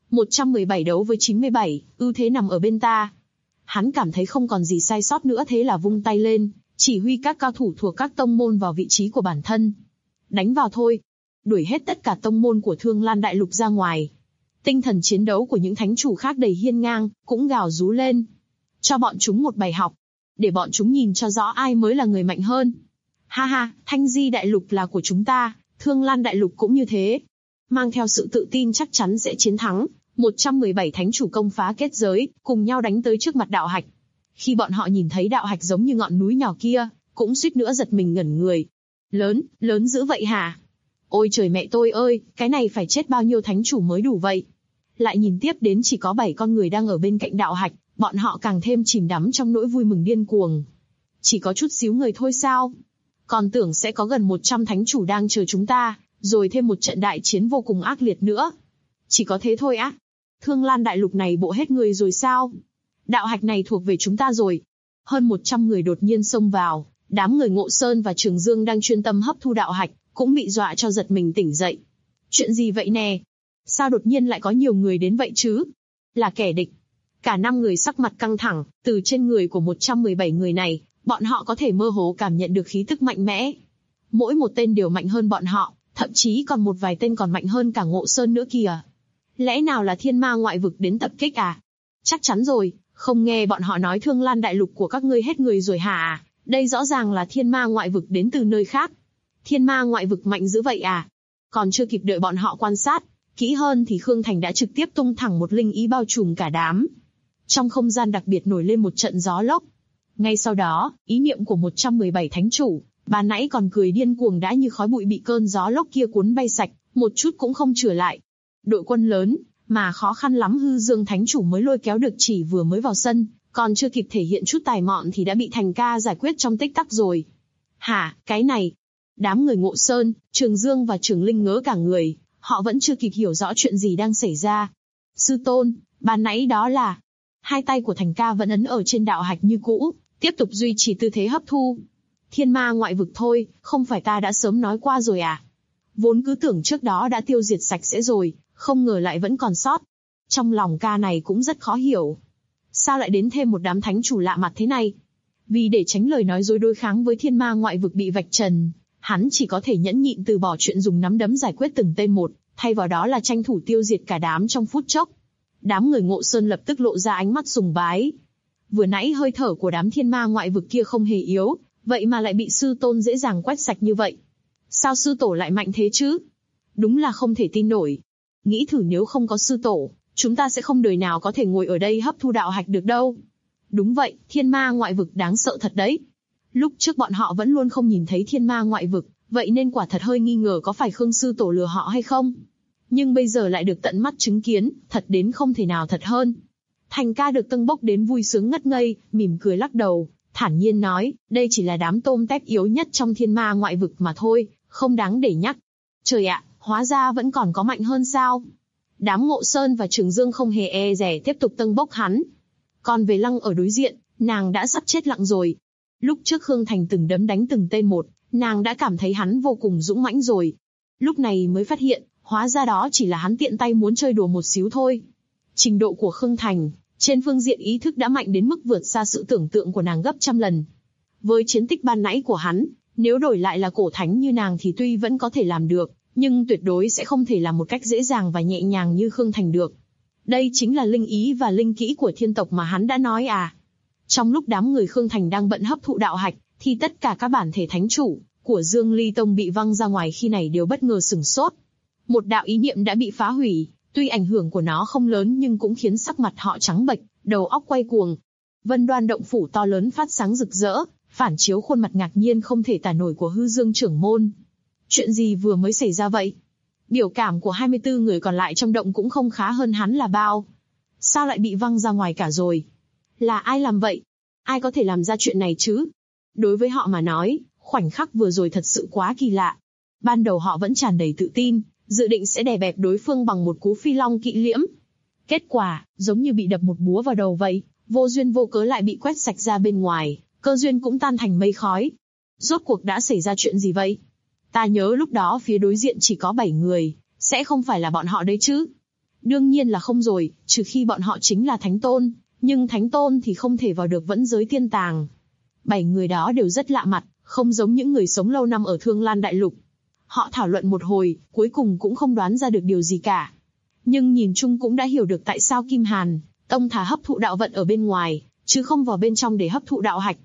117 đấu với 97, ưu thế nằm ở bên ta. Hắn cảm thấy không còn gì sai sót nữa, thế là vung tay lên, chỉ huy các cao thủ thuộc các tông môn vào vị trí của bản thân. Đánh vào thôi. Đuổi hết tất cả tông môn của Thương Lan Đại Lục ra ngoài. Tinh thần chiến đấu của những thánh chủ khác đầy hiên ngang, cũng gào rú lên. Cho bọn chúng một bài học. Để bọn chúng nhìn cho rõ ai mới là người mạnh hơn. Ha ha, Thanh Di đại lục là của chúng ta, Thương Lan đại lục cũng như thế. Mang theo sự tự tin chắc chắn sẽ chiến thắng, 117 thánh chủ công phá kết giới, cùng nhau đánh tới trước mặt đạo hạch. Khi bọn họ nhìn thấy đạo hạch giống như ngọn núi nhỏ kia, cũng suýt nữa giật mình ngẩn người. Lớn dữ vậy hả? Ôi trời mẹ tôi ơi, cái này phải chết bao nhiêu thánh chủ mới đủ vậy? Lại nhìn tiếp đến chỉ có 7 con người đang ở bên cạnh đạo hạch, bọn họ càng thêm chìm đắm trong nỗi vui mừng điên cuồng. Chỉ có chút xíu người thôi sao? Còn tưởng sẽ có gần 100 thánh chủ đang chờ chúng ta, rồi thêm một trận đại chiến vô cùng ác liệt nữa. Chỉ có thế thôi á? Thương Lan đại lục này bộ hết người rồi sao? Đạo hạch này thuộc về chúng ta rồi. Hơn 100 người đột nhiên xông vào, đám người Ngộ Sơn và Trường Dương đang chuyên tâm hấp thu đạo hạch, cũng bị dọa cho giật mình tỉnh dậy. Chuyện gì vậy nè? Sao đột nhiên lại có nhiều người đến vậy chứ? Là kẻ địch. Cả 5 người sắc mặt căng thẳng, từ trên người của 117 người này, bọn họ có thể mơ hồ cảm nhận được khí tức mạnh mẽ. Mỗi một tên đều mạnh hơn bọn họ, thậm chí còn một vài tên còn mạnh hơn cả Ngộ Sơn nữa kìa. Lẽ nào là thiên ma ngoại vực đến tập kích à? Chắc chắn rồi, không nghe bọn họ nói Thương Lan đại lục của các ngươi hết người rồi hả? Đây rõ ràng là thiên ma ngoại vực đến từ nơi khác. Thiên ma ngoại vực mạnh dữ vậy à? Còn chưa kịp đợi bọn họ quan sát kỹ hơn thì Khương Thành đã trực tiếp tung thẳng một linh ý bao trùm cả đám. Trong không gian đặc biệt nổi lên một trận gió lốc. Ngay sau đó, ý niệm của 117 thánh chủ, ban nãy còn cười điên cuồng đã như khói bụi bị cơn gió lốc kia cuốn bay sạch, một chút cũng không chừa lại. Đội quân lớn, mà khó khăn lắm Hư Dương thánh chủ mới lôi kéo được chỉ vừa mới vào sân, còn chưa kịp thể hiện chút tài mọn thì đã bị Thành Ca giải quyết trong tích tắc rồi. Hả, cái này? Đám người Ngộ Sơn, Trường Dương và Trường Linh ngớ cả người, họ vẫn chưa kịp hiểu rõ chuyện gì đang xảy ra. Sư tôn, ban nãy đó là... Hai tay của Thành Ca vẫn ấn ở trên đạo hạch như cũ, tiếp tục duy trì tư thế hấp thu. Thiên ma ngoại vực thôi, không phải ta đã sớm nói qua rồi à? Vốn cứ tưởng trước đó đã tiêu diệt sạch sẽ rồi, không ngờ lại vẫn còn sót. Trong lòng Ca này cũng rất khó hiểu. Sao lại đến thêm một đám thánh chủ lạ mặt thế này? Vì để tránh lời nói dối đối kháng với thiên ma ngoại vực bị vạch trần, hắn chỉ có thể nhẫn nhịn từ bỏ chuyện dùng nắm đấm giải quyết từng tên một, thay vào đó là tranh thủ tiêu diệt cả đám trong phút chốc. Đám người Ngộ Sơn lập tức lộ ra ánh mắt sùng bái. Vừa nãy hơi thở của đám thiên ma ngoại vực kia không hề yếu, vậy mà lại bị sư tôn dễ dàng quét sạch như vậy. Sao sư tổ lại mạnh thế chứ? Đúng là không thể tin nổi. Nghĩ thử nếu không có sư tổ, chúng ta sẽ không đời nào có thể ngồi ở đây hấp thu đạo hạch được đâu. Đúng vậy, thiên ma ngoại vực đáng sợ thật đấy. Lúc trước bọn họ vẫn luôn không nhìn thấy thiên ma ngoại vực, vậy nên quả thật hơi nghi ngờ có phải Khương sư tổ lừa họ hay không. Nhưng bây giờ lại được tận mắt chứng kiến, thật đến không thể nào thật hơn. Thành Ca được tâng bốc đến vui sướng ngất ngây, mỉm cười lắc đầu, thản nhiên nói, đây chỉ là đám tôm tép yếu nhất trong thiên ma ngoại vực mà thôi, không đáng để nhắc. Trời ạ, hóa ra vẫn còn có mạnh hơn sao? Đám Ngộ Sơn và Trường Dương không hề e dè tiếp tục tâng bốc hắn. Còn về Lăng ở đối diện, nàng đã sắp chết lặng rồi. Lúc trước Khương Thành từng đấm đánh từng tên một, nàng đã cảm thấy hắn vô cùng dũng mãnh rồi. Lúc này mới phát hiện, hóa ra đó chỉ là hắn tiện tay muốn chơi đùa một xíu thôi. Trình độ của Khương Thành, trên phương diện ý thức đã mạnh đến mức vượt xa sự tưởng tượng của nàng gấp trăm lần. Với chiến tích ban nãy của hắn, nếu đổi lại là cổ thánh như nàng thì tuy vẫn có thể làm được, nhưng tuyệt đối sẽ không thể làm một cách dễ dàng và nhẹ nhàng như Khương Thành được. Đây chính là linh ý và linh kỹ của thiên tộc mà hắn đã nói à. Trong lúc đám người Khương Thành đang bận hấp thụ đạo hạch, thì tất cả các bản thể thánh chủ của Dương Ly Tông bị văng ra ngoài khi này đều bất ngờ sửng sốt. Một đạo ý niệm đã bị phá hủy, tuy ảnh hưởng của nó không lớn nhưng cũng khiến sắc mặt họ trắng bệch, đầu óc quay cuồng. Vân Đoan động phủ to lớn phát sáng rực rỡ, phản chiếu khuôn mặt ngạc nhiên không thể tả nổi của Hư Dương trưởng môn. Chuyện gì vừa mới xảy ra vậy? Biểu cảm của 24 người còn lại trong động cũng không khá hơn hắn là bao. Sao lại bị văng ra ngoài cả rồi? Là ai làm vậy? Ai có thể làm ra chuyện này chứ? Đối với họ mà nói, khoảnh khắc vừa rồi thật sự quá kỳ lạ. Ban đầu họ vẫn tràn đầy tự tin, dự định sẽ đè bẹp đối phương bằng một cú phi long kỵ liễm. Kết quả, giống như bị đập một búa vào đầu vậy, vô duyên vô cớ lại bị quét sạch ra bên ngoài, cơ duyên cũng tan thành mây khói. Rốt cuộc đã xảy ra chuyện gì vậy? Ta nhớ lúc đó phía đối diện chỉ có 7 người, sẽ không phải là bọn họ đấy chứ? Đương nhiên là không rồi, trừ khi bọn họ chính là Thánh Tôn, nhưng Thánh Tôn thì không thể vào được Vẫn Giới Thiên Tàng. 7 người đó đều rất lạ mặt, không giống những người sống lâu năm ở Thương Lan Đại Lục. Họ thảo luận một hồi, cuối cùng cũng không đoán ra được điều gì cả. Nhưng nhìn chung cũng đã hiểu được tại sao Kim Hàn Tông thả hấp thụ đạo vận ở bên ngoài, chứ không vào bên trong để hấp thụ đạo hạch.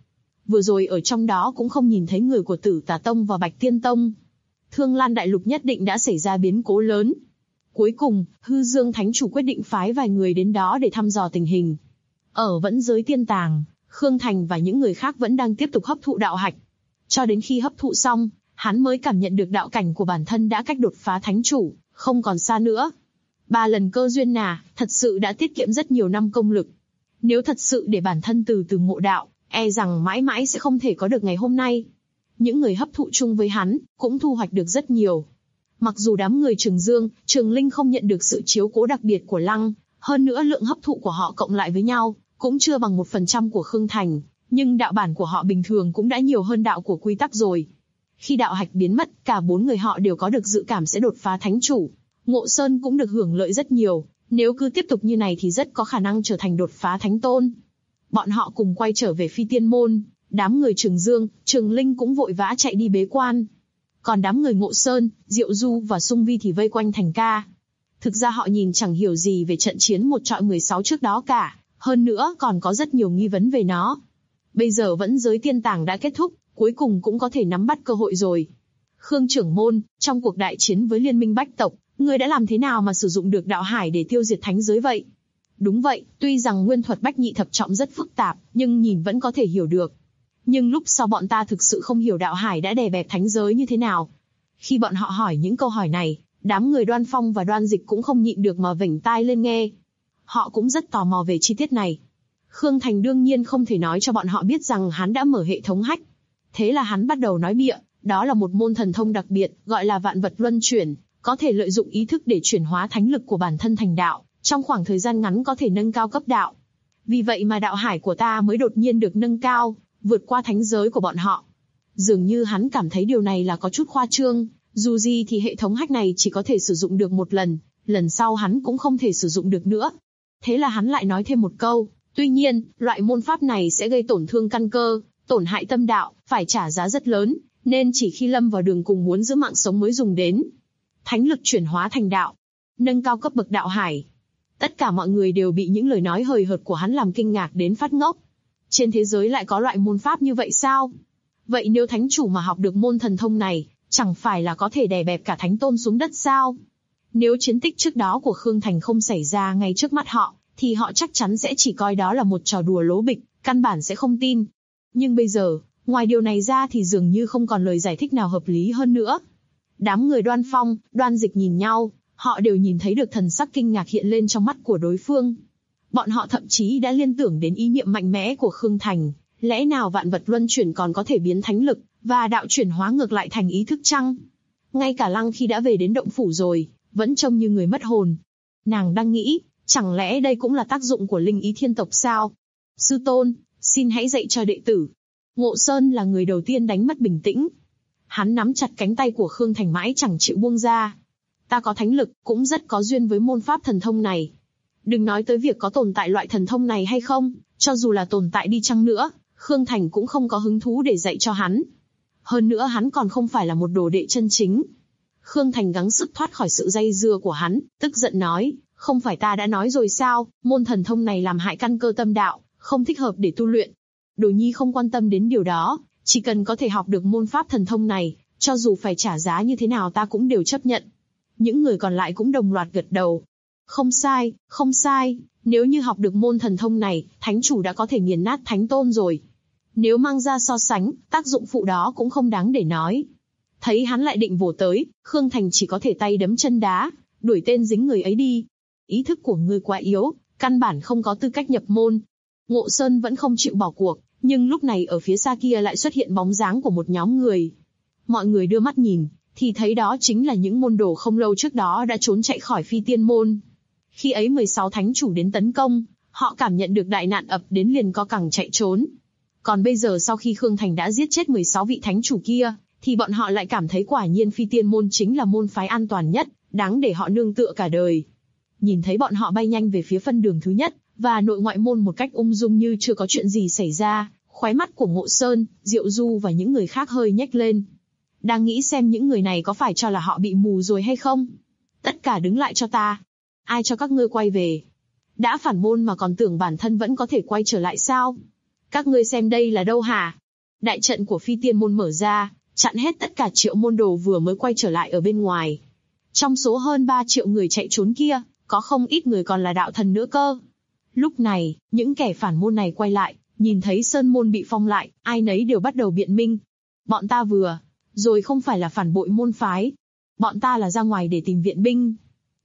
Vừa rồi ở trong đó cũng không nhìn thấy người của Tử Tà Tông và Bạch Tiên Tông. Thương Lan Đại Lục nhất định đã xảy ra biến cố lớn. Cuối cùng, Hư Dương Thánh Chủ quyết định phái vài người đến đó để thăm dò tình hình. Ở Vẫn Giới Tiên Tàng, Khương Thành và những người khác vẫn đang tiếp tục hấp thụ đạo hạch. Cho đến khi hấp thụ xong, hắn mới cảm nhận được đạo cảnh của bản thân đã cách đột phá Thánh Chủ, không còn xa nữa. 3 lần cơ duyên thật sự đã tiết kiệm rất nhiều năm công lực. Nếu thật sự để bản thân từ từ ngộ đạo, e rằng mãi mãi sẽ không thể có được ngày hôm nay. Những người hấp thụ chung với hắn, cũng thu hoạch được rất nhiều. Mặc dù đám người Trường Dương, Trường Linh không nhận được sự chiếu cố đặc biệt của Lăng, hơn nữa lượng hấp thụ của họ cộng lại với nhau, cũng chưa bằng 1% của Khương Thành, nhưng đạo bản của họ bình thường cũng đã nhiều hơn đạo của quy tắc rồi. Khi đạo hạch biến mất, cả 4 người họ đều có được dự cảm sẽ đột phá Thánh Chủ. Ngộ Sơn cũng được hưởng lợi rất nhiều, nếu cứ tiếp tục như này thì rất có khả năng trở thành đột phá Thánh Tôn. Bọn họ cùng quay trở về Phi Tiên Môn, đám người Trường Dương, Trường Linh cũng vội vã chạy đi bế quan. Còn đám người Ngộ Sơn, Diệu Du và Sung Vi thì vây quanh Thành Ca. Thực ra họ nhìn chẳng hiểu gì về trận chiến 1-16 trước đó cả, hơn nữa còn có rất nhiều nghi vấn về nó. Bây giờ Vẫn Giới Tiên Tàng đã kết thúc, cuối cùng cũng có thể nắm bắt cơ hội rồi. Khương trưởng môn, trong cuộc đại chiến với Liên minh Bách tộc, ngươi đã làm thế nào mà sử dụng được đạo hải để tiêu diệt thánh giới vậy? Đúng vậy, tuy rằng nguyên thuật Bách Nhị Thập Trọng rất phức tạp, nhưng nhìn vẫn có thể hiểu được. Nhưng lúc sau bọn ta thực sự không hiểu đạo hải đã đè bẹp thánh giới như thế nào. Khi bọn họ hỏi những câu hỏi này, đám người Đoan Phong và Đoan Dịch cũng không nhịn được mà vểnh tai lên nghe. Họ cũng rất tò mò về chi tiết này. Khương Thành đương nhiên không thể nói cho bọn họ biết rằng hắn đã mở hệ thống hack. Thế là hắn bắt đầu nói bịa, đó là một môn thần thông đặc biệt, gọi là vạn vật luân chuyển, có thể lợi dụng ý thức để chuyển hóa thánh lực của bản thân thành đạo, trong khoảng thời gian ngắn có thể nâng cao cấp đạo. Vì vậy mà đạo hải của ta mới đột nhiên được nâng cao, vượt qua thánh giới của bọn họ. Dường như hắn cảm thấy điều này là có chút khoa trương, dù gì thì hệ thống hack này chỉ có thể sử dụng được một lần, lần sau hắn cũng không thể sử dụng được nữa. Thế là hắn lại nói thêm một câu, tuy nhiên, loại môn pháp này sẽ gây tổn thương căn cơ, tổn hại tâm đạo, phải trả giá rất lớn, nên chỉ khi lâm vào đường cùng muốn giữ mạng sống mới dùng đến. Thánh lực chuyển hóa thành đạo, nâng cao cấp bậc đạo hải. Tất cả mọi người đều bị những lời nói hời hợt của hắn làm kinh ngạc đến phát ngốc. Trên thế giới lại có loại môn pháp như vậy sao? Vậy nếu thánh chủ mà học được môn thần thông này, chẳng phải là có thể đè bẹp cả thánh tôn xuống đất sao? Nếu chiến tích trước đó của Khương Thành không xảy ra ngay trước mắt họ, thì họ chắc chắn sẽ chỉ coi đó là một trò đùa lố bịch, căn bản sẽ không tin. Nhưng bây giờ, ngoài điều này ra thì dường như không còn lời giải thích nào hợp lý hơn nữa. Đám người Đoan Phong, Đoan Dịch nhìn nhau, họ đều nhìn thấy được thần sắc kinh ngạc hiện lên trong mắt của đối phương. Bọn họ thậm chí đã liên tưởng đến ý niệm mạnh mẽ của Khương Thành, lẽ nào vạn vật luân chuyển còn có thể biến thánh lực và đạo chuyển hóa ngược lại thành ý thức chăng? Ngay cả Lăng khi đã về đến động phủ rồi, vẫn trông như người mất hồn. Nàng đang nghĩ, chẳng lẽ đây cũng là tác dụng của linh ý thiên tộc sao? Sư tôn, xin hãy dạy cho đệ tử. Ngộ Sơn là người đầu tiên đánh mất bình tĩnh. Hắn nắm chặt cánh tay của Khương Thành mãi chẳng chịu buông ra. Ta có thánh lực, cũng rất có duyên với môn pháp thần thông này. Đừng nói tới việc có tồn tại loại thần thông này hay không, cho dù là tồn tại đi chăng nữa, Khương Thành cũng không có hứng thú để dạy cho hắn. Hơn nữa hắn còn không phải là một đồ đệ chân chính. Khương Thành gắng sức thoát khỏi sự dây dưa của hắn, tức giận nói, không phải ta đã nói rồi sao, môn thần thông này làm hại căn cơ tâm đạo, không thích hợp để tu luyện. Đồ nhi không quan tâm đến điều đó, chỉ cần có thể học được môn pháp thần thông này, cho dù phải trả giá như thế nào ta cũng đều chấp nhận. Những người còn lại cũng đồng loạt gật đầu. Không sai, không sai, nếu như học được môn thần thông này, thánh chủ đã có thể nghiền nát thánh tôn rồi. Nếu mang ra so sánh, tác dụng phụ đó cũng không đáng để nói. Thấy hắn lại định vồ tới, Khương Thành chỉ có thể tay đấm chân đá, đuổi tên dính người ấy đi. Ý thức của ngươi quá yếu, căn bản không có tư cách nhập môn. Ngộ Sơn vẫn không chịu bỏ cuộc, nhưng lúc này ở phía xa kia lại xuất hiện bóng dáng của một nhóm người. Mọi người đưa mắt nhìn, thì thấy đó chính là những môn đồ không lâu trước đó đã trốn chạy khỏi Phi Tiên Môn. Khi ấy 16 thánh chủ đến tấn công, họ cảm nhận được đại nạn ập đến liền co cẳng chạy trốn. Còn bây giờ sau khi Khương Thành đã giết chết 16 vị thánh chủ kia, thì bọn họ lại cảm thấy quả nhiên Phi Tiên Môn chính là môn phái an toàn nhất, đáng để họ nương tựa cả đời. Nhìn thấy bọn họ bay nhanh về phía phân đường thứ nhất, và nội ngoại môn một cách ung dung như chưa có chuyện gì xảy ra, khóe mắt của Ngộ Sơn, Diệu Du và những người khác hơi nhếch lên. Đang nghĩ xem những người này có phải cho là họ bị mù rồi hay không? Tất cả đứng lại cho ta. Ai cho các ngươi quay về? Đã phản môn mà còn tưởng bản thân vẫn có thể quay trở lại sao? Các ngươi xem đây là đâu hả? Đại trận của Phi Tiên môn mở ra, chặn hết tất cả Triệu môn đồ vừa mới quay trở lại ở bên ngoài. Trong số hơn 3 triệu người chạy trốn kia, có không ít người còn là đạo thần nữa cơ. Lúc này, những kẻ phản môn này quay lại, nhìn thấy sơn môn bị phong lại, ai nấy đều bắt đầu biện minh. Bọn ta vừa rồi không phải là phản bội môn phái. Bọn ta là ra ngoài để tìm viện binh.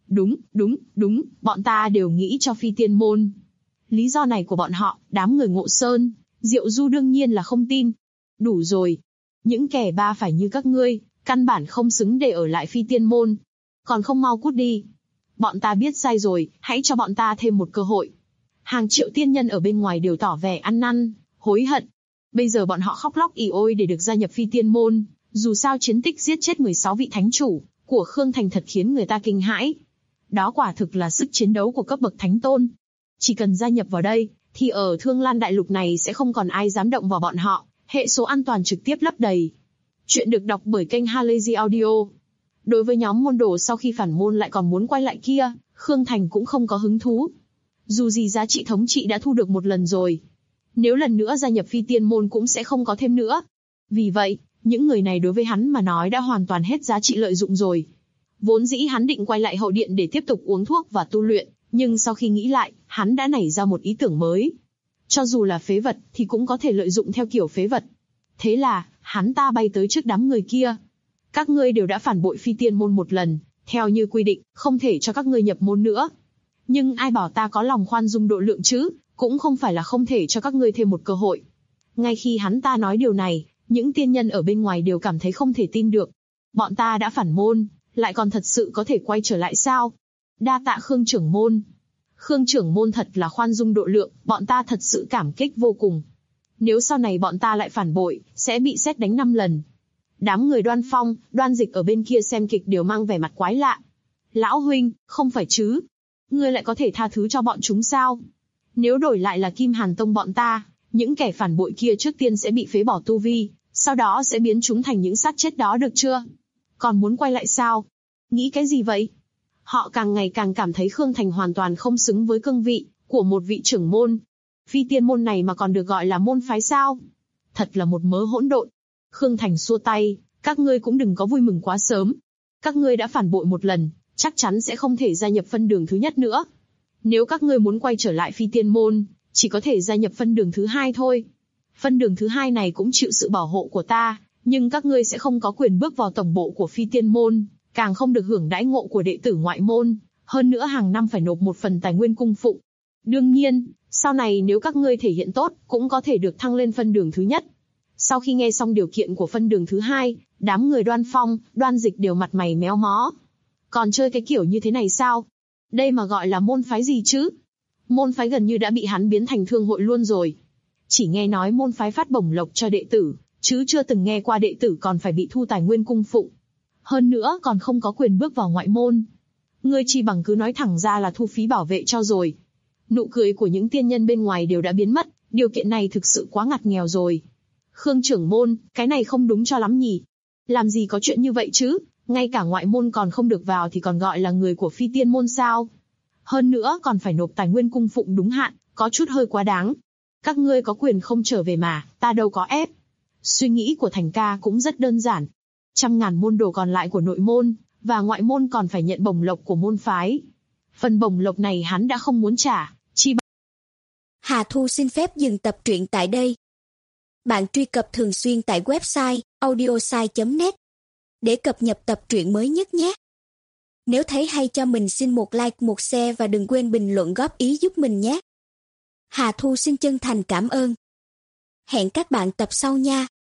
Đúng, bọn ta đều nghĩ cho Phi Tiên môn. Lý do này của bọn họ, đám người Ngộ Sơn, Diệu Du đương nhiên là không tin. Đủ rồi. Những kẻ ba phải như các ngươi, căn bản không xứng để ở lại Phi Tiên môn. Còn không mau cút đi. Bọn ta biết sai rồi, hãy cho bọn ta thêm một cơ hội. Hàng triệu tiên nhân ở bên ngoài đều tỏ vẻ ăn năn, hối hận. Bây giờ bọn họ khóc lóc ỉ ôi để được gia nhập Phi Tiên môn. Dù sao chiến tích giết chết 16 vị thánh chủ của Khương Thành thật khiến người ta kinh hãi. Đó quả thực là sức chiến đấu của cấp bậc thánh tôn. Chỉ cần gia nhập vào đây, thì ở Thương Lan Đại Lục này sẽ không còn ai dám động vào bọn họ. Hệ số an toàn trực tiếp lấp đầy. Chuyện được đọc bởi kênh Halazy Audio. Đối với nhóm môn đồ sau khi phản môn lại còn muốn quay lại kia, Khương Thành cũng không có hứng thú. Dù gì giá trị thống trị đã thu được một lần rồi. Nếu lần nữa gia nhập Phi Tiên môn cũng sẽ không có thêm nữa. Vì vậy, những người này đối với hắn mà nói đã hoàn toàn hết giá trị lợi dụng rồi. Vốn dĩ hắn định quay lại hậu điện để tiếp tục uống thuốc và tu luyện, nhưng sau khi nghĩ lại, hắn đã nảy ra một ý tưởng mới. Cho dù là phế vật thì cũng có thể lợi dụng theo kiểu phế vật. Thế là, hắn ta bay tới trước đám người kia. Các ngươi đều đã phản bội Phi Tiên môn một lần, theo như quy định, không thể cho các ngươi nhập môn nữa. Nhưng ai bảo ta có lòng khoan dung độ lượng chứ, cũng không phải là không thể cho các ngươi thêm một cơ hội. Ngay khi hắn ta nói điều này, những tiên nhân ở bên ngoài đều cảm thấy không thể tin được. Bọn ta đã phản môn, lại còn thật sự có thể quay trở lại sao? Đa tạ Khương trưởng môn. Khương trưởng môn thật là khoan dung độ lượng, bọn ta thật sự cảm kích vô cùng. Nếu sau này bọn ta lại phản bội, sẽ bị sét đánh 5 lần. Đám người Đoan Phong, Đoan Dịch ở bên kia xem kịch đều mang vẻ mặt quái lạ. Lão huynh, không phải chứ? Ngươi lại có thể tha thứ cho bọn chúng sao? Nếu đổi lại là Kim Hàn Tông bọn ta, những kẻ phản bội kia trước tiên sẽ bị phế bỏ tu vi, sau đó sẽ biến chúng thành những xác chết đó được chưa? Còn muốn quay lại sao? Nghĩ cái gì vậy? Họ càng ngày càng cảm thấy Khương Thành hoàn toàn không xứng với cương vị của một vị trưởng môn. Phi Tiên môn này mà còn được gọi là môn phái sao? Thật là một mớ hỗn độn. Khương Thành xua tay, các ngươi cũng đừng có vui mừng quá sớm. Các ngươi đã phản bội một lần, chắc chắn sẽ không thể gia nhập phân đường thứ nhất nữa. Nếu các ngươi muốn quay trở lại Phi Tiên môn, chỉ có thể gia nhập phân đường thứ hai thôi. Phân đường thứ hai này cũng chịu sự bảo hộ của ta, nhưng các ngươi sẽ không có quyền bước vào tổng bộ của Phi Tiên môn, càng không được hưởng đãi ngộ của đệ tử ngoại môn, hơn nữa hàng năm phải nộp một phần tài nguyên cung phụng. Đương nhiên, sau này nếu các ngươi thể hiện tốt, cũng có thể được thăng lên phân đường thứ nhất. Sau khi nghe xong điều kiện của phân đường thứ hai, đám người Đoan Phong, Đoan Dịch đều mặt mày méo mó. Còn chơi cái kiểu như thế này sao? Đây mà gọi là môn phái gì chứ? Môn phái gần như đã bị hắn biến thành thương hội luôn rồi. Chỉ nghe nói môn phái phát bổng lộc cho đệ tử, chứ chưa từng nghe qua đệ tử còn phải bị thu tài nguyên cung phụng. Hơn nữa còn không có quyền bước vào ngoại môn. Ngươi chỉ bằng cứ nói thẳng ra là thu phí bảo vệ cho rồi. Nụ cười của những tiên nhân bên ngoài đều đã biến mất, điều kiện này thực sự quá ngặt nghèo rồi. Khương trưởng môn, cái này không đúng cho lắm nhỉ? Làm gì có chuyện như vậy chứ, ngay cả ngoại môn còn không được vào thì còn gọi là người của Phi Tiên môn sao? Hơn nữa còn phải nộp tài nguyên cung phụng đúng hạn, có chút hơi quá đáng. Các ngươi có quyền không trở về mà, ta đâu có ép. Suy nghĩ của Thành ca cũng rất đơn giản. 100.000 môn đồ còn lại của nội môn, và ngoại môn còn phải nhận bổng lộc của môn phái. Phần bổng lộc này hắn đã không muốn trả, chi bằng... Hà Thu xin phép dừng tập truyện tại đây. Bạn truy cập thường xuyên tại website audiosai.net để cập nhật tập truyện mới nhất nhé. Nếu thấy hay cho mình xin một like, một share và đừng quên bình luận góp ý giúp mình nhé. Hà Thu xin chân thành cảm ơn. Hẹn các bạn tập sau nha.